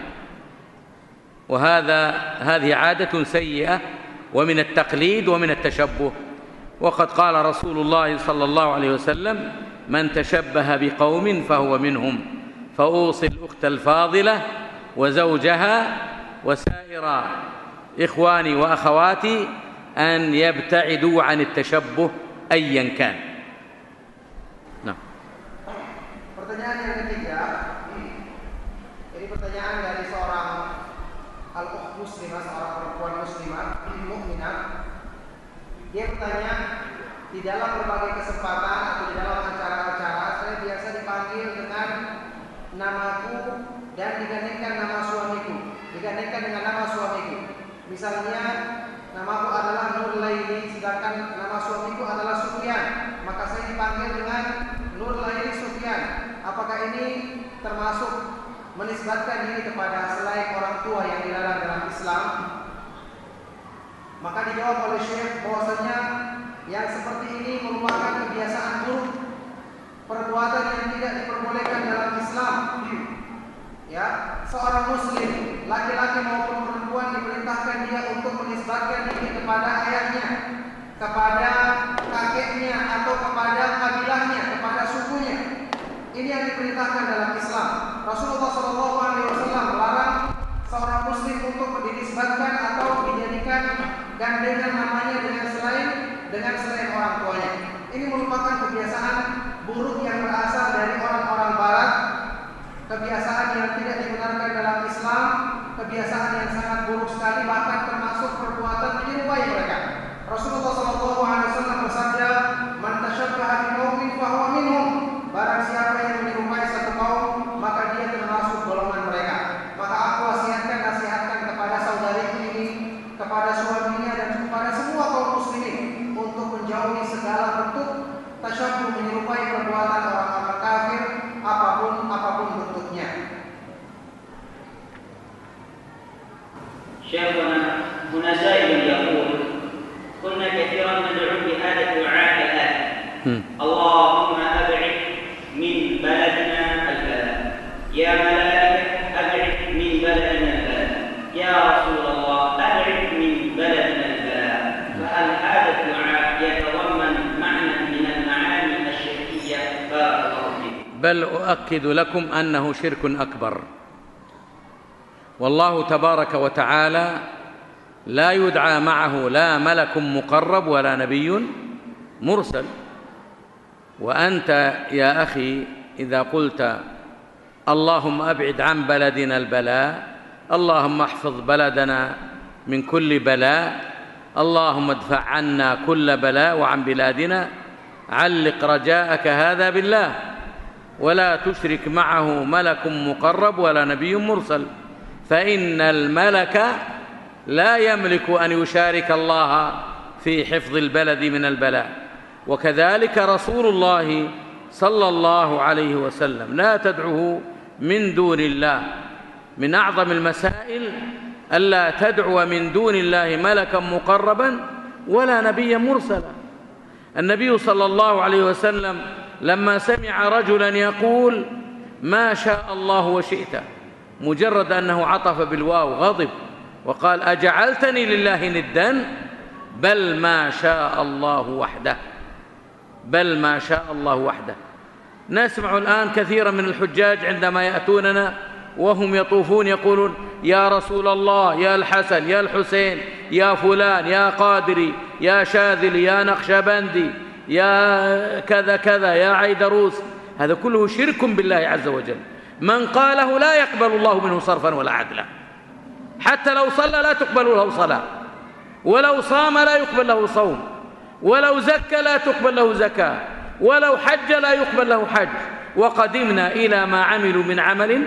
وهذا هذه عادة سيئة ومن التقليد ومن التشبه. وقد قال رسول الله صلى الله عليه وسلم من تشبه بقوم فهو منهم. فأوصي الأخت الفاضلة وزوجها وسائر إخواني وأخواتي أن يبتعدوا عن التشبه أيا كان. نعم. Pertanyaan yang ketiga, ini pertanyaan dari seorang al-ukh muslimah, seorang perempuan muslimah, mukminah. Dia bertanya, di dalam berbagai kesempatan atau di dalam acara-acara saya biasa dipanggil dengan namaku dan digandengkan nama suamiku, digandengkan dengan nama suamiku. Misalnya namaku adalah Nur Laili, sedangkan nama suamiku adalah Sufyan, maka saya dipanggil dengan Nur Laili Sufyan. Apakah ini termasuk menisbatkan diri kepada selain orang tua yang dilarang dalam Islam? Maka dijawab oleh Syekh bahwasanya yang seperti ini merupakan kebiasaan buruk, perbuatan yang tidak diperbolehkan dalam Islam. Ya, seorang muslim, laki-laki maupun perempuan, diperintahkan dia untuk menisbatkan diri kepada ayahnya, kepada kakeknya atau kepada kabilahnya, kepada sukunya. Ini yang diperintahkan dalam Islam. Rasulullah shallallahu alaihi wasallam melarang seorang muslim untuk dinisbatkan atau dijadikan gandengan namanya dengan selain dengan selain orang tuanya. Ini merupakan kebiasaan buruk yang berasal dari orang-orang Barat, kebiasaan yang tidak dibenarkan dalam Islam, kebiasaan yang sangat buruk sekali, bahkan termasuk perbuatan menyerupai mereka. Rasulullah بل أؤكد لكم أنه شرك أكبر. والله تبارك وتعالى لا يدعى معه لا ملك مقرب ولا نبي مرسل. وأنت يا أخي إذا قلت اللهم أبعد عن بلدنا البلاء، اللهم احفظ بلدنا من كل بلاء، اللهم ادفع عنا كل بلاء وعن بلادنا، علق رجاءك هذا بالله، ولا تشرك معه ملك مقرب ولا نبي مرسل، فإن الملك لا يملك أن يشارك الله في حفظ البلد من البلاء. وكذلك رسول الله صلى الله عليه وسلم لا تدعه من دون الله. من أعظم المسائل ألا تدعو من دون الله ملكا مقربا ولا نبيا مرسلا. النبي صلى الله عليه وسلم لما سمع رجلا يقول ما شاء الله وشئت، مجرد أنه عطف بالواو غضب وقال أجعلتني لله ندا، بل ما شاء الله وحده، بل ما شاء الله وحده. نسمع الآن كثيرا من الحجاج عندما يأتوننا وهم يطوفون يقولون يا رسول الله، يا الحسن، يا الحسين، يا فلان، يا قادري، يا شاذلي، يا نقشبندي، يا كذا كذا، يا عيدروس. هذا كله شرك بالله عز وجل. من قاله لا يقبل الله منه صرفا ولا عدلا، حتى لو صلى لا تقبل له صلاة، ولو صام لا يقبل له صوم، ولو زكى لا تقبل له زكاة، ولو حج لا يقبل له حج. وقدمنا إلى ما عملوا من عمل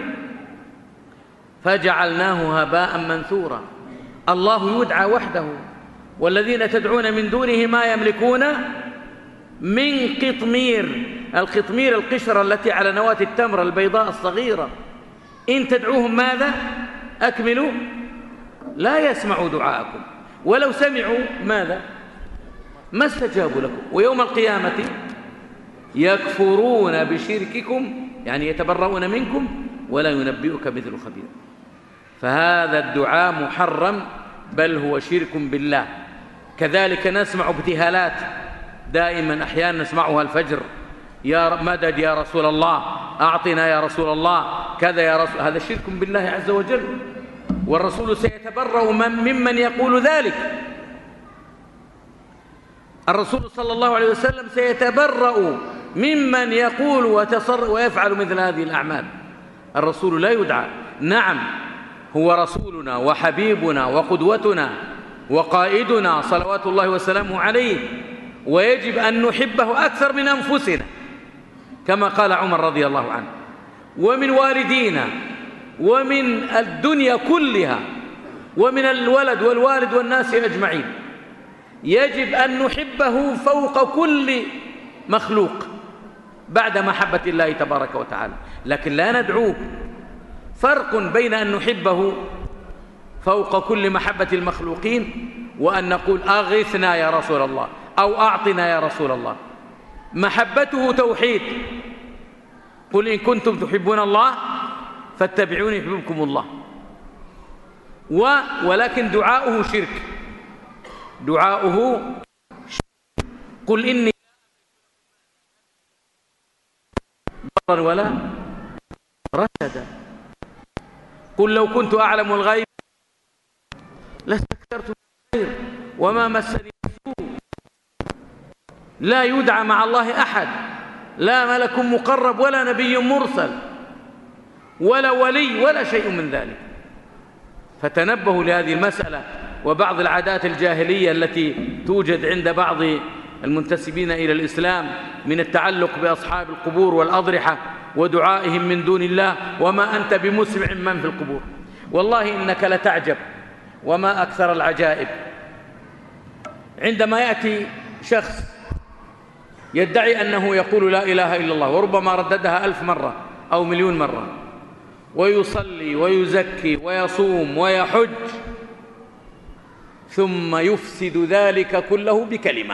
فجعلناه هباء منثورا. الله يدعى وحده، والذين تدعون من دونه ما يملكون من قطمير. القطمير القشرة التي على نواة التمر البيضاء الصغيرة، إن تدعوهم ماذا؟ أكملوا، لا يسمعوا دعاءكم، ولو سمعوا ماذا؟ ما استجابوا لكم. ويوم القيامة يكفرون بشرككم، يعني يتبرؤون منكم، ولا ينبئك مثل خبير. فهذا الدعاء محرم، بل هو شرك بالله. كذلك نسمع ابتهالات دائما، أحيانا نسمعها الفجر، يا مدد يا رسول الله، أعطنا يا رسول الله، كذا يا رسول. هذا شرك بالله عز وجل، والرسول سيتبرأ ممن يقول ذلك. الرسول صلى الله عليه وسلم سيتبرأ ممن يقول وتصر ويفعل مثل هذه الأعمال. الرسول لا يدعى. نعم هو رسولنا وحبيبنا وقدوتنا وقائدنا صلوات الله وسلامه عليه، ويجب أن نحبه أكثر من أنفسنا كما قال عمر رضي الله عنه، ومن والدينا، ومن الدنيا كلها، ومن الولد والوالد والناس أجمعين. يجب أن نحبه فوق كل مخلوق بعد محبة الله تبارك وتعالى، لكن لا ندعوه. فرق بين أن نحبه فوق كل محبة المخلوقين وأن نقول أغثنا يا رسول الله أو أعطنا يا رسول الله. محبته توحيد، قل إن كنتم تحبون الله فاتبعوني يحببكم الله. و ولكن دعاؤه شرك، دعاؤه شرك. قل إني ضرا ولا رشدا، قل لو كنت أعلم الغيب لاستكثرت من الخير وما مسني السوء. لا يدعى مع الله أحد، لا ملك مقرب ولا نبي مرسل ولا ولي ولا شيء من ذلك. فتنبهوا لهذه المسألة وبعض العادات الجاهلية التي توجد عند بعض المنتسبين إلى الإسلام من التعلق بأصحاب القبور والأضرحة ودعائهم من دون الله، وما أنت بمسمع من في القبور. والله إنك لتعجب، وما أكثر العجائب عندما يأتي شخص يدعي أنه يقول لا إله إلا الله، وربما رددها ألف مرة أو مليون مرة، ويصلي ويزكي ويصوم ويحج، ثم يفسد ذلك كله بكلمة،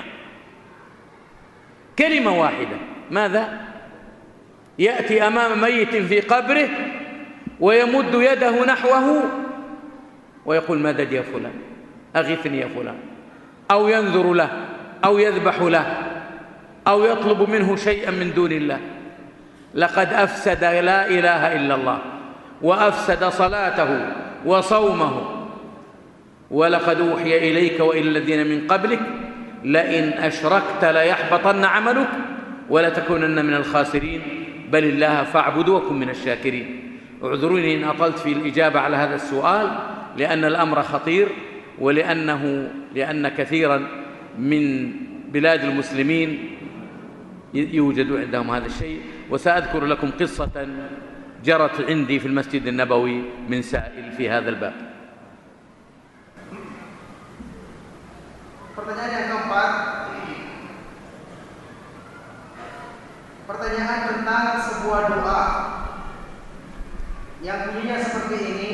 كلمة واحدة. ماذا؟ يأتي أمام ميت في قبره ويمد يده نحوه ويقول مدد يا فلان، أغثني يا فلان، أو ينذر له أو يذبح له أو يطلب منه شيئا من دون الله. لقد أفسد لا إله إلا الله وأفسد صلاته وصومه ولقد أوحي إليك وإلى الذين من قبلك لئن أشركت ليحبطن عملك ولتكونن من الخاسرين بل الله فاعبد وكن من الشاكرين. اعذروني إن أطلت في الإجابة على هذا السؤال لأن الأمر خطير ولأنه لأن كثيرا من بلاد المسلمين يوجد عندهم هذا الشيء. وسأذكر لكم قصة جرت عندي في المسجد النبوي من سائل في هذا الباب. Pertanyaan yang keempat, pertanyaan tentang sebuah doa yang bunyinya seperti ini.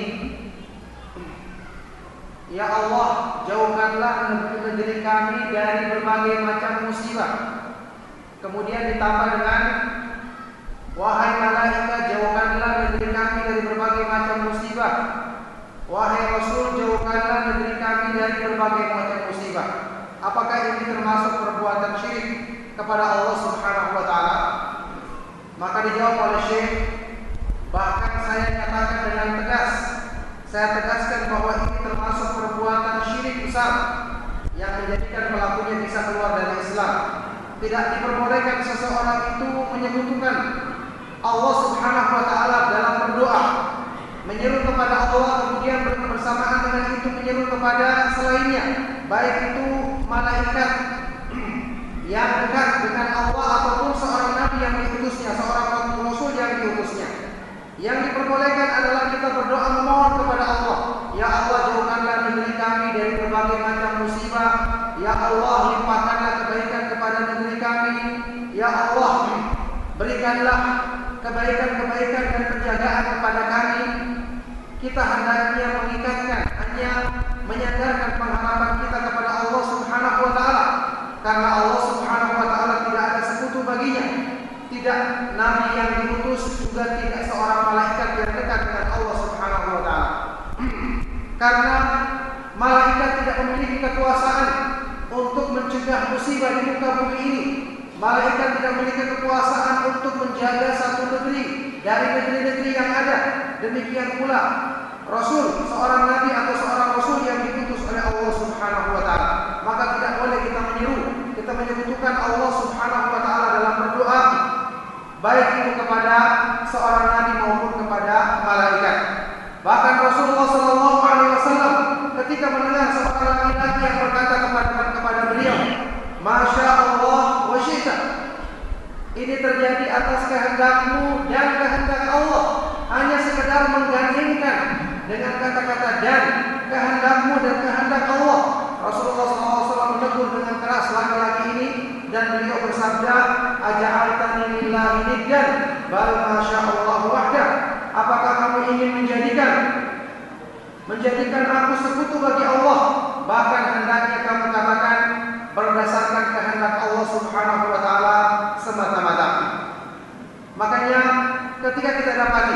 Ya Allah, jauhkanlah negeri kami dari berbagai macam musibah. Kemudian ditambah dengan, wahai malaikat, jauhkanlah negeri kami dari berbagai macam musibah. Wahai Rasul, jauhkanlah negeri kami dari berbagai macam musibah. Apakah ini termasuk perbuatan syirik kepada Allah Subhanahu wa taala? Maka dijawab oleh Syekh, bahkan saya nyatakan dengan tegas, saya tegaskan bahwa ini termasuk perbuatan syirik besar yang menjadikan pelakunya bisa keluar dari Islam. Tidak diperbolehkan seseorang itu menyekutukan Allah Subhanahu wa taala dalam berdoa, menyeru kepada Allah kemudian bersamaan dengan itu menyeru kepada selainnya, baik itu malaikat yang dekat dengan Allah ataupun seorang nabi yang diutusnya, seorang rasul yang diutusnya. Yang diperbolehkan adalah kita berdoa memohon kepada Allah, ya Allah, jauhkanlah negeri kami dari berbagai macam musibah. Ya Allah, limpahkanlah kebaikan kepada negeri kami. Ya Allah, berikanlah kebaikan-kebaikan dan penjagaan kepada kami. Kita hendaknya mengikatkan, hanya menyandarkan pengharapan kita kepada Allah Subhanahu wa taala, karena Allah Subhanahu wa taala tidak ada sekutu baginya. Tidak nabi yang diutus, juga tidak seorang malaikat yang dekat dengan Allah Subhanahu wa taala. Karena malaikat tidak memiliki kekuasaan untuk mencegah musibah di muka bumi ini. Malaikat tidak memiliki kekuasaan untuk menjaga satu negeri dari negeri-negeri yang ada. Demikian pula Rasul, seorang nabi atau seorang rasul yang diutus oleh Allah Subhanahu wa taala. Maka tidak boleh kita menyeru, kita menyekutukan Allah Subhanahu wa taala dalam berdoa, baik itu kepada seorang nabi maupun kepada malaikat. Bahkan Rasulullah sallallahu alaihi wasallam ketika mendengar seorang laki-laki yang berkata kepada kepada beliau, "Masya Allah wa syi'ta." Ini terjadi atas kehendakmu dan kehendak Allah. Hanya sekedar menggandingkan dengan kata-kata dan kehendakmu dan kehendak Allah. Rasulullah sallallahu alaihi wasallam menegur dengan keras laki-laki ini dan beliau bersabda, "Aja'altani lillahi niddan bal masya Allah wahdah." Apakah kamu ingin menjadikan menjadikan aku sekutu bagi Allah? Bahkan hendaknya kamu katakan berdasarkan kehendak Allah Subhanahu wa taala semata-mata. Makanya ketika kita dapati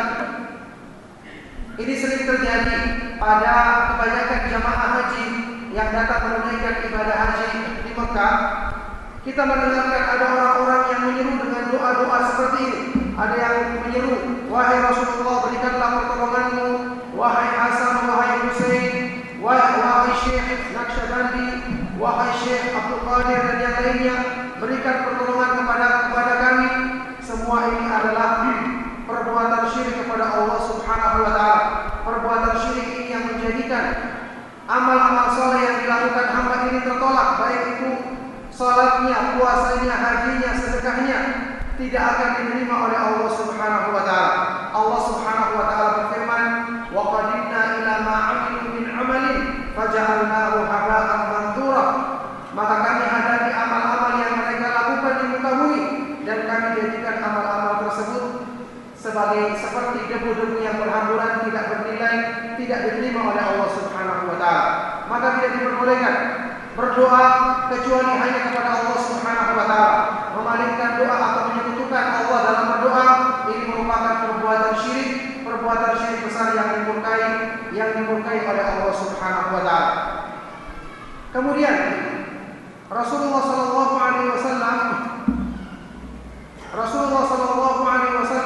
ini sering terjadi pada kebanyakan jamaah haji yang datang menunaikan ibadah haji di Mekah, kita mendengarkan ada orang-orang yang menyeru dengan doa-doa seperti ini. Ada yang menyeru, wahai Rasulullah, berikanlah pertolonganmu, wahai Hasan, wahai Husain, wahai Syekh Naqsyabandi, wahai Syekh Abdul Qadir dan yang lainnya, berikan pertolongan kepada kepada kami. Semua ini adalah perbuatan syirik kepada Allah Subhanahu wa taala. Perbuatan syirik ini yang menjadikan amal-amal soleh yang dilakukan hamba ini tertolak, baik itu salatnya, puasanya, hajinya, sedekahnya, tidak akan diterima oleh Allah Subhanahu wa taala. Allah Subhanahu wa taala berfirman, "Wa qadimna ila ma 'amilu min 'amalin faja'alnahu haba'an manthura." Maka kami hadapi amal-amal yang mereka lakukan di muka bumi dan kami jadikan amal-amal tersebut sebagai seperti debu-debu yang berhamburan, tidak bernilai, tidak diterima oleh Allah Subhanahu wa taala. Maka tidak diperbolehkan berdoa kecuali hanya kepada Allah Subhanahu wa taala. Memalingkan doa atau menyekutukan Allah dalam berdoa ini merupakan perbuatan syirik, perbuatan syirik besar yang dimurkai, yang dimurkai oleh Allah Subhanahu wa taala. Kemudian Rasulullah sallallahu alaihi wasallam Rasulullah sallallahu alaihi wasallam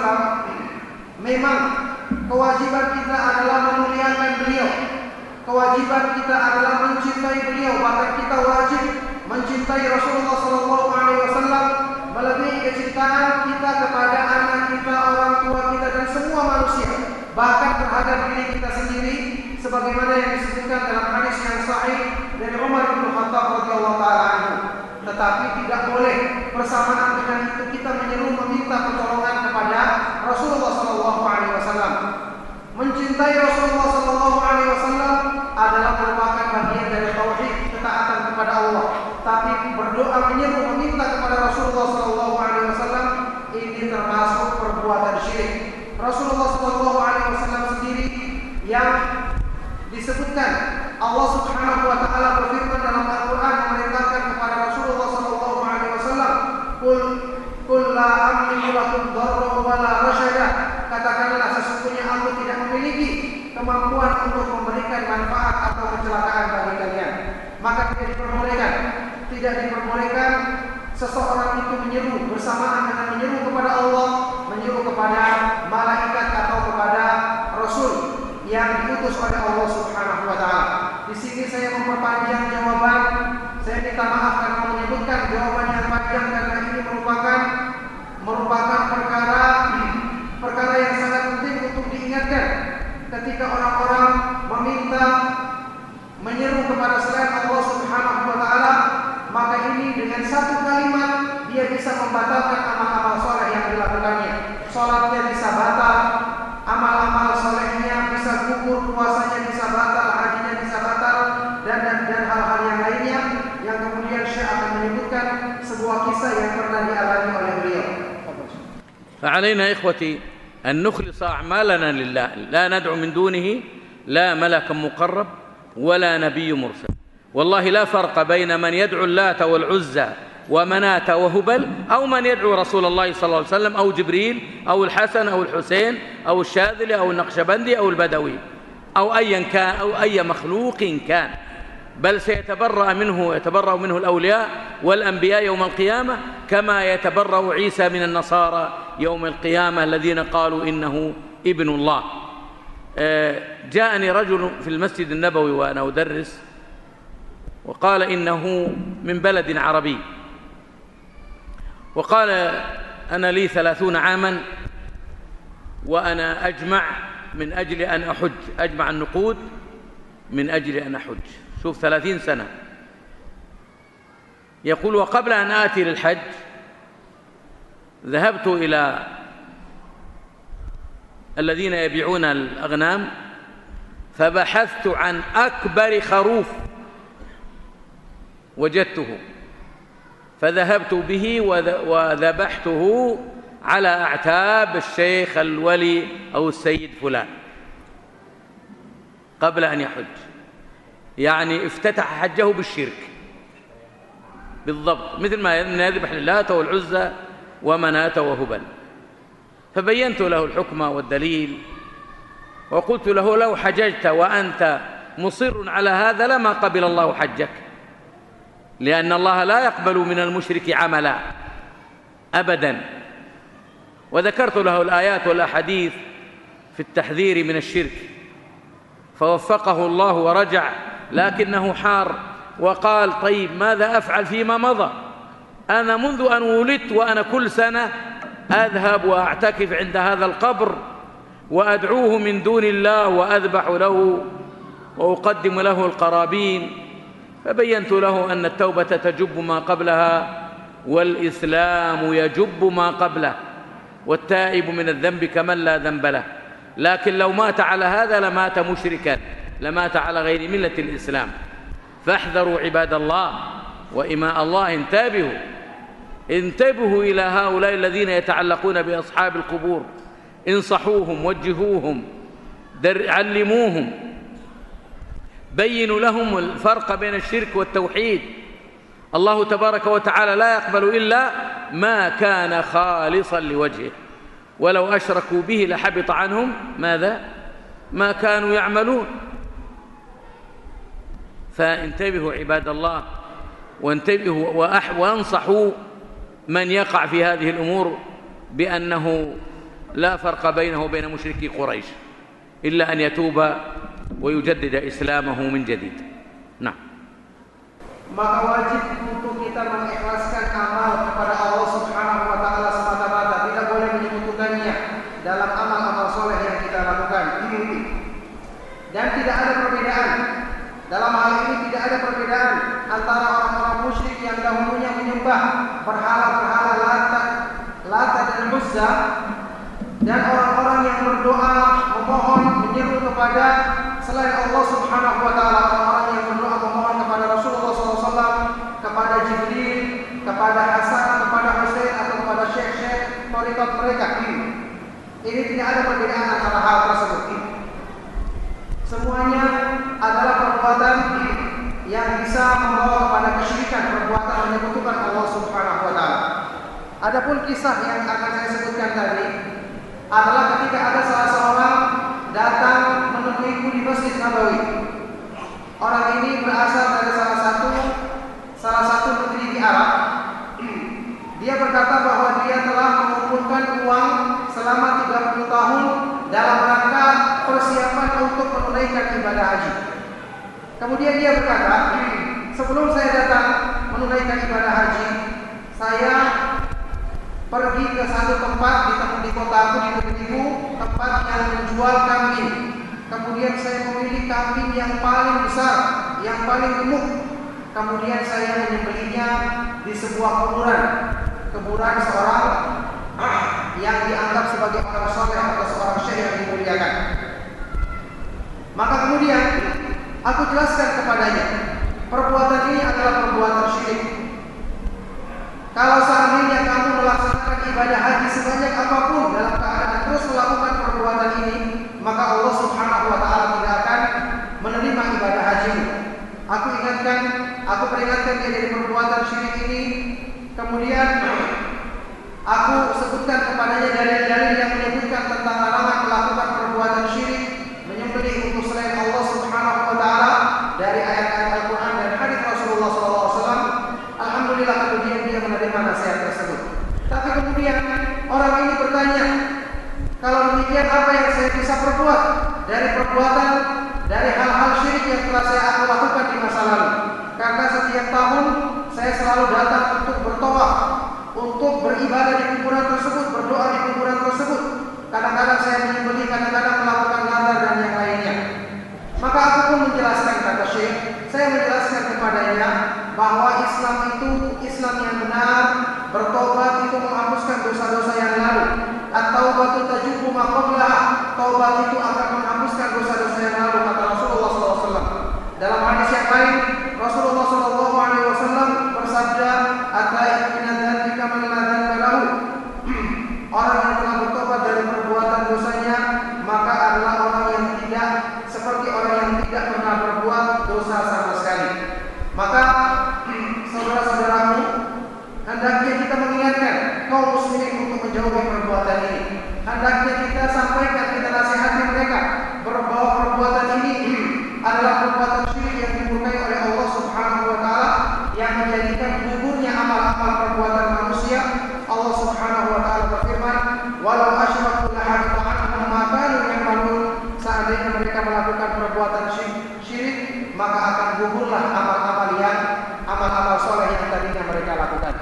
memang kewajiban kita adalah memuliakan beliau. Kewajiban kita adalah mencintai beliau, bahkan kita wajib mencintai Rasulullah sallallahu alaihi wasallam melebihi kecintaan kita kepada anak kita, orang tua kita dan semua manusia, bahkan terhadap diri kita sendiri, sebagaimana yang disebutkan dalam hadis yang sahih dari Umar bin Khattab radhiyallahu taala anhu. Tetapi tidak boleh bersamaan dengan itu kita menyeru meminta pertolongan kepada Rasulullah sallallahu alaihi wasallam. Mencintai Rasulullah sallallahu alaihi wasallam adalah merupakan bagian dari tauhid, ketaatan kepada Allah. Tapi berdoa menyeru meminta kepada Rasulullah sallallahu alaihi wasallam ini termasuk perbuatan syirik. Rasulullah sallallahu alaihi wasallam sendiri yang disebutkan Allah Subhanahu wa taala berfirman dalam Al-Qur'an memerintahkan kepada Rasulullah sallallahu alaihi wasallam, "Qul qul la amliku lakum dharran wa la rasyada." Katakanlah, sesungguhnya aku tidak memiliki kemampuan untuk memberikan manfaat atau kecelakaan bagi kalian. Maka tidak diperbolehkan, tidak diperbolehkan seseorang itu menyeru bersamaan dengan menyeru kepada Allah, menyeru kepada malaikat atau kepada Rasul yang diutus oleh Allah Subhanahu wa taala. Di sini saya memperpanjang jawaban. Saya minta maaf karena menyebutkan jawaban yang panjang karena ini merupakan merupakan perkara perkara yang sangat penting untuk diingatkan ketika orang-orang meminta menyeru kepada selain Allah Subhanahu wa taala, maka ini dengan satu kalimat dia bisa membatalkan amal-amal soleh yang dilakukannya. Salatnya bisa batal, amal-amal solehnya bisa gugur, puasanya bisa batal, hajinya bisa batal, dan dan, dan hal-hal yang lainnya yang kemudian Syekh akan menyebutkan sebuah kisah yang pernah dialami oleh beliau. فعلينا إخوتي أن نخلص أعمالنا لله، لا ندعو من دونه لا ملك مقرب ولا نبي مرسل. والله لا فرق بين من يدعو اللات والعزى ومناة وهبل أو من يدعو رسول الله صلى الله عليه وسلم أو جبريل أو الحسن أو الحسين أو الشاذلي أو النقشبندي أو البدوي أو أيا كان أو أي مخلوق كان، بل سيتبرأ منه يتبرأ منه الأولياء والأنبياء يوم القيامة كما يتبرأ عيسى من النصارى يوم القيامة الذين قالوا إنه ابن الله. جاءني رجل في المسجد النبوي وأنا أدرس وقال إنه من بلد عربي، وقال أنا لي ثلاثون عاما وأنا أجمع من أجل أن أحج، أجمع النقود من أجل أن أحج. شوف ثلاثين سنة. يقول وقبل أن آتي للحج ذهبت إلى الذين يبيعون الأغنام فبحثت عن أكبر خروف وجدته، فذهبت به وذبحته على أعتاب الشيخ الولي أو السيد فلان قبل أن يحج. يعني افتتح حجه بالشرك بالضبط، مثل ما يذبح للات والعزى ومناة وهبل. فبينت له الحكم والدليل وقلت له لو حججت وأنت مصر على هذا لما قبل الله حجك، لأن الله لا يقبل من المشرك عملا أبدا. وذكرت له الآيات والأحاديث في التحذير من الشرك فوفقه الله ورجع، لكنه حار وقال طيب ماذا أفعل فيما مضى؟ أنا منذ أن ولدت وأنا كل سنة أذهب وأعتكف عند هذا القبر وأدعوه من دون الله وأذبح له وأقدم له القرابين. فبينت له أن التوبة تجب ما قبلها والإسلام يجب ما قبله، والتائب من الذنب كمن لا ذنب له. لكن لو مات على هذا لمات مشركا، لمات على غير ملة الإسلام. فاحذروا عباد الله وإماء الله، انتبهوا انتبهوا إلى هؤلاء الذين يتعلقون بأصحاب القبور، انصحوهم، وجهوهم، علموهم، بينوا لهم الفرق بين الشرك والتوحيد. الله تبارك وتعالى لا يقبل إلا ما كان خالصا لوجهه، ولو أشركوا به لحبط عنهم ماذا؟ ما كانوا يعملون. فانتبهوا عباد الله، وانتبهوا وانصحوا من يقع في هذه الأمور بأنه لا فرق بينه وبين مشركي قريش إلا أن يتوب ويجدد إسلامه من جديد. نعم. Maka wajib untuk kita mengikhlaskan amal kepada Allah Subhanahu wa taala semata-mata, tidak boleh menyekutukannya dalam amal-amal soleh yang kita lakukan. Dan tidak ada perbedaan. Dalam hal ini tidak ada perbedaan antara orang-orang musyrik yang dahulunya menyembah berhala-berhala Lata, Lata dan Uzza, dan orang-orang yang berdoa, memohon, menyeru kepada selain Allah Subhanahu wa taala, orang-orang yang berdoa memohon kepada Rasulullah shallallahu alaihi wasallam, kepada Jibril, kepada Hasan, kepada Husain atau kepada syekh-syekh thariqat mereka. Ini tidak ada perbedaan antara hal tersebut. Semuanya adalah perbuatan yang bisa membawa kepada kesyirikan, perbuatan menyekutukan Allah Subhanahu wa taala. Adapun kisah yang akan saya sebutkan tadi adalah ketika ada salah seorang datang menemuiku di Masjid Nabawi. Orang ini berasal dari salah satu salah satu negeri di Arab. Dia berkata bahwa dia telah mengumpulkan uang selama tiga puluh tahun dalam rangka persiapan untuk menunaikan ibadah haji. Kemudian dia berkata, sebelum saya datang menunaikan ibadah haji, saya pergi ke satu tempat di tempat di kotaku, di negeriku, tempat yang menjual kambing. Kemudian saya memilih kambing yang paling besar, yang paling gemuk. Kemudian saya menyembelihnya di sebuah kuburan, kuburan seorang yang dianggap sebagai orang soleh atau seorang syekh yang dimuliakan. Maka kemudian aku jelaskan kepadanya, perbuatan ini adalah perbuatan syirik. Kalau seandainya kamu melaksanakan ibadah haji sebanyak apapun dalam keadaan terus melakukan perbuatan ini, maka Allah Subhanahu wa taala tidak akan menerima ibadah hajimu. Aku ingatkan, aku peringatkan dia dari perbuatan syirik ini. Kemudian aku sebutkan kepadanya dalil-dalil yang menyebutkan tentang larangan melakukan perbuatan syirik, menyembelih untuk selain Allah Subhanahu wa taala dari ayat-ayat Al-Qur'an dan hadis Rasulullah sallallahu alaihi wasallam. Alhamdulillah kemudian dia menerima nasihat tersebut. Tapi kemudian orang ini bertanya, kalau demikian apa yang saya bisa perbuat dari perbuatan dari hal-hal syirik yang telah saya aku lakukan di masa lalu? Karena setiap tahun saya selalu datang untuk bertawaf, untuk beribadah di kuburan tersebut, berdoa di kuburan tersebut. Kadang-kadang saya menyembelih, kadang-kadang melakukan nazar dan yang lainnya. Maka aku pun menjelaskan, kata Syekh, saya menjelaskan kepadanya bahwa Islam itu Islam yang benar, bertobat itu menghapuskan dosa-dosa yang lalu. At-taubatu tajubu ma qablaha, taubat itu akan menghapuskan dosa-dosa yang lalu, kata Rasulullah sallallahu alaihi wasallam. Dalam hadis yang lain, Rasulullah sallallahu alaihi wasallam bersabda, "At-ta'ibu min dzambi kaman la dzamba lahu." Orang yang telah bertobat dari perbuatan dosanya, maka adalah orang yang tidak seperti orang yang tidak pernah berbuat dosa sama sekali. Maka saudara-saudaraku, hendaknya kita mengingatkan kaum muslimin untuk menjauhi perbuatan ini. Hendaknya kita sampaikan, kita nasihati mereka bahwa perbuatan ini adalah perbuatan syirik yang dimurkai oleh Allah Subhanahu wa taala, yang menjadikan gugurnya amal-amal perbuatan manusia. Allah Subhanahu wa taala berfirman, "Walau asyraku lahabita anhum ma kanu ya'malun." Seandainya mereka melakukan perbuatan syirik, maka akan gugurlah amal-amal yang amal-amal soleh yang tadinya mereka lakukan.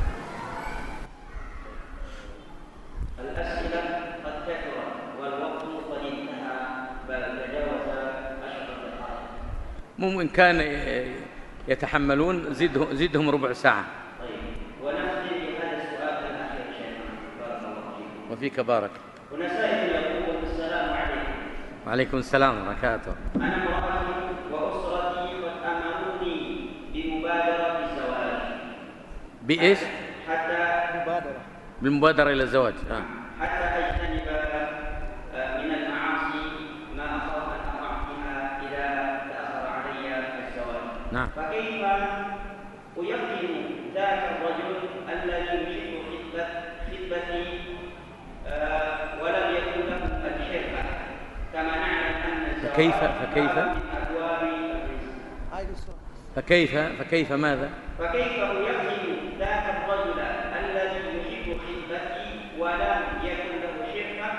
Al-as'ilah qad kathura wal waqtu qad intaha bal tajawaza ashra daqaiq. ممكن كان يتحملون زدهم زدهم ربع ساعة. طيب ونختم بهذا السؤال الأخير شيخنا بارك الله فيكم. وفيك بارك. هنا سائل يقول: السلام عليكم. وعليكم السلام ورحمة الله وبركاته. أنا امرأة وأسرتي قد أمروني بمبادرة الزواج. بإيش؟ حتى مبادرة بالمبادرة إلى الزواج. آه. حتى أجتنب من المعاصي ما أخاف أن أقع فيها إذا تأخر علي الزواج. نعم. فكيف أيقن ذاك الرجل الذي يحب خطبة خطبتي ولم يكن له الحرفة كما نعلم أن الزواج فكيف فكيف من أبواب الرزق. فكيف فكيف ماذا؟ فكيف يقين ذاك الرجل الذي يحب خطبتي ولم يكن له شركة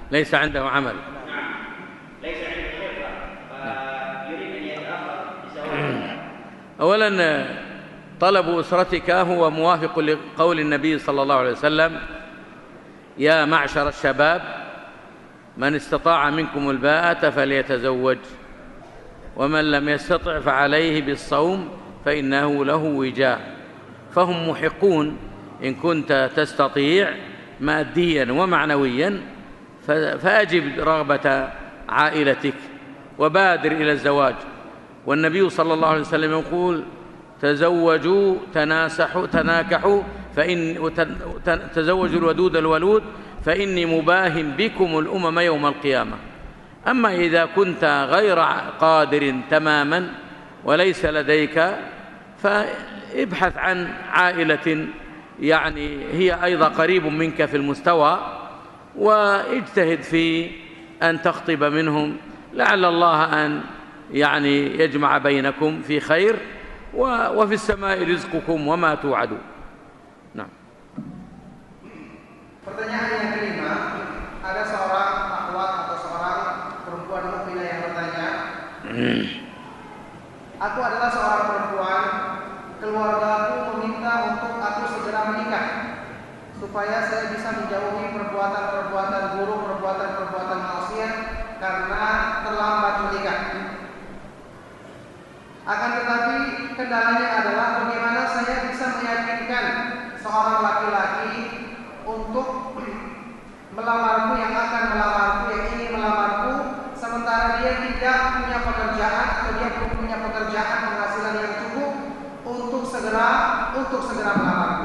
ليس عنده عمل. نعم ليس عنده خبرة فيريد أن يتأخر بزواج. أولا طلب أسرتك هو موافق لقول النبي صلى الله عليه وسلم: يا معشر الشباب من استطاع منكم الباءة فليتزوج ومن لم يستطع فعليه بالصوم فإنه له وجاء. فهم محقون إن كنت تستطيع ماديا ومعنويا فأجب رغبة عائلتك وبادر إلى الزواج. والنبي صلى الله عليه وسلم يقول: تزوجوا تناسحوا تناكحوا فإن تزوجوا الودود الولود فإني مباهم بكم الأمم يوم القيامة. أما إذا كنت غير قادر تماما وليس لديك فابحث عن عائلة يعني هي أيضا قريب منك في المستوى واجتهد في أن تخطب منهم، لعل الله أن يعني يجمع بينكم في خير، وفي السماء رزقكم وما توعدون. Nah. Pertanyaan yang kelima, ada seorang akhwat atau seorang perempuan mukminah yang bertanya, aku adalah seorang perempuan, keluargaku meminta untuk aku segera menikah supaya saya bisa menjauhi perbuatan-perbuatan buruk, perbuatan-perbuatan maksiat karena terlambat menikah. Akan tetapi kendalanya adalah bagaimana saya bisa meyakinkan seorang laki-laki untuk melamarku, yang akan melamarku, yang ingin melamarku, sementara dia tidak punya pekerjaan atau dia belum punya pekerjaan penghasilan yang cukup untuk segera untuk segera melamarku.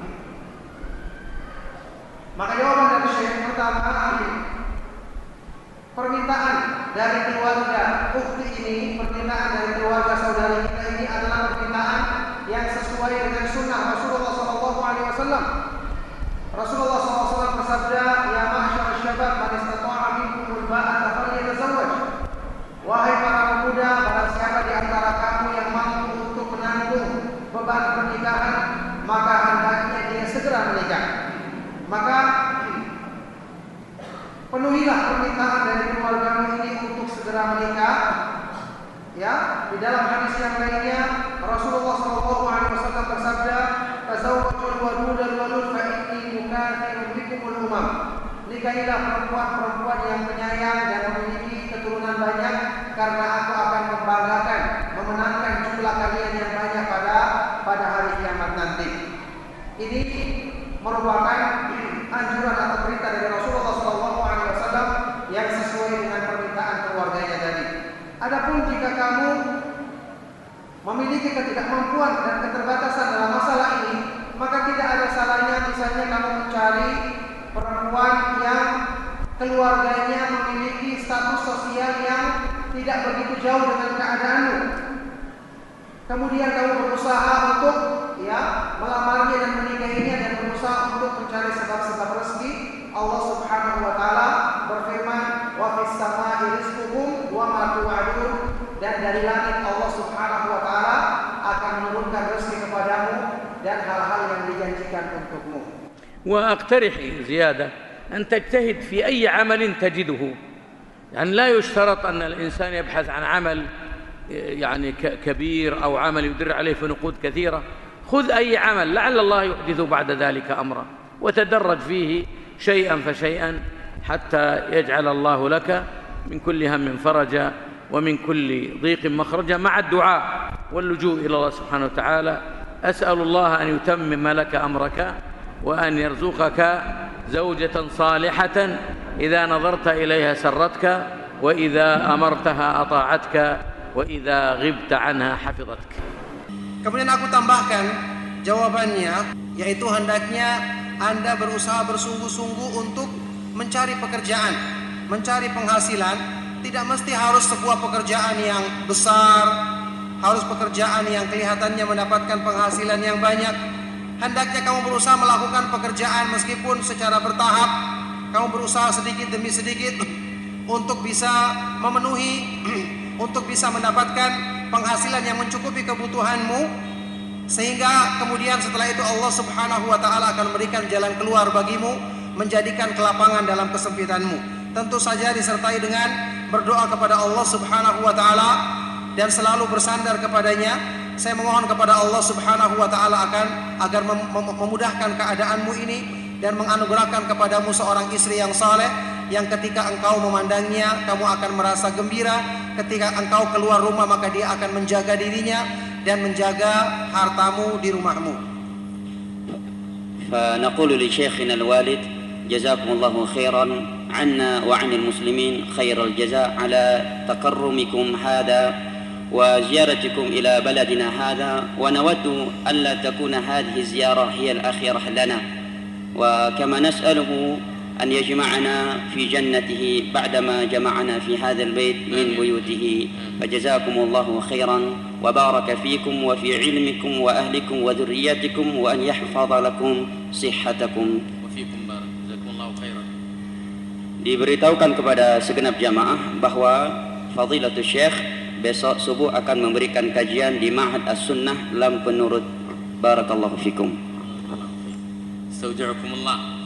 Maka jawaban dari Syekh pertama, permintaan dari keluarga ukhti ini, permintaan dari keluarga saudari kita ini adalah permintaan yang sesuai dengan sunnah Rasulullah shallallahu alaihi wasallam. Rasulullah shallallahu alaihi wasallam bersabda, "Ya ma'syar syabab, man istata'a minkumul ba'ata falyatazawwaj." Wahai para pemuda, barang siapa di antara kamu yang mampu untuk menanggung beban pernikahan, maka hendaknya dia segera menikah. Maka penuhilah permintaan dari keluargamu ini untuk segera menikah. Ya, di dalam hadis yang lainnya Rasulullah shallallahu alaihi wasallam bersabda, "Tazawwajul wadud al-walud fa inni mukathirun bikumul umam." Nikahilah perempuan-perempuan yang penyayang dan memiliki keturunan banyak, karena aku akan membanggakan, memenangkan jumlah kalian yang banyak pada pada hari kiamat nanti. Ini merupakan anjuran atau perintah dari Rasulullah shallallahu alaihi wasallam yang sesuai dengan permintaan keluarganya tadi. Adapun jika kamu memiliki ketidakmampuan dan keterbatasan dalam masalah ini, maka tidak ada salahnya misalnya kamu mencari perempuan yang keluarganya memiliki status sosial yang tidak begitu jauh dengan keadaanmu. Kemudian kamu berusaha untuk ya melamarnya dan menikahinya dan berusaha untuk mencari sebab-sebab rezeki. Allah Subhanahu wa taala berfirman, "Wa fis samaa'i rizqukum wa ma tu'adun." Dan dari langit Allah Subhanahu wa taala akan menurunkan rezeki kepadamu dan hal-hal yang dijanjikan untukmu. وأقترح زيادة أن تجتهد في أي عمل تجده، يعني لا يشترط أن الإنسان يبحث عن عمل يعني كبير أو عمل يدر عليه في نقود كثيرة. خذ أي عمل لعل الله يحدث بعد ذلك أمرا، وتدرج فيه شيئا فشيئا حتى يجعل الله لك من كل هم فرجا ومن كل ضيق مخرجا، مع الدعاء واللجوء إلى الله سبحانه وتعالى. أسأل الله أن يتمم لك أمرك وأن يرزقك زوجة صالحة إذا نظرت إليها سرتك، وإذا أمرتها أطاعتك، وإذا غبت عنها حفظتك. Kemudian aku tambahkan jawabannya, yaitu hendaknya Anda berusaha bersungguh-sungguh untuk mencari pekerjaan, mencari penghasilan. Tidak mesti harus sebuah pekerjaan yang besar, harus pekerjaan yang kelihatannya mendapatkan penghasilan yang banyak. Hendaknya kamu berusaha melakukan pekerjaan meskipun secara bertahap. Kamu berusaha sedikit demi sedikit untuk bisa memenuhi, untuk bisa mendapatkan penghasilan yang mencukupi kebutuhanmu, sehingga kemudian setelah itu Allah Subhanahu wa taala akan memberikan jalan keluar bagimu, menjadikan kelapangan dalam kesempitanmu. tentu saja disertai dengan berdoa kepada Allah Subhanahu wa taala dan selalu bersandar kepadanya. Saya memohon kepada Allah Subhanahu wa taala akan agar mem mem memudahkan keadaanmu ini dan menganugerahkan kepadamu seorang istri yang saleh yang ketika engkau memandangnya kamu akan merasa gembira, ketika engkau keluar rumah maka dia akan menjaga dirinya dan menjaga hartamu di rumahmu. فنقول لشيخنا الوالد جزاكم الله خيرا عنا وعن المسلمين خير الجزاء على تكرمكم هذا وزيارتكم إلى بلدنا هذا، ونود ألا تكون هذه الزيارة هي الأخيرة لنا، وكما نسأله أن يجمعنا في جنته بعدما جمعنا في هذا البيت من بيوته. فجزاكم الله خيرا وبارك فيكم وفي علمكم وأهلكم وذريتكم وأن يحفظ لكم صحتكم. وفيكم بارك. جزاكم الله خيرا. Diberitahukan kepada segenap jamaah bahwa Fadilatul Syekh besok subuh akan memberikan kajian di Ma'had As-Sunnah Lam Penurut. Barakallahu fikum. استودعكم الله.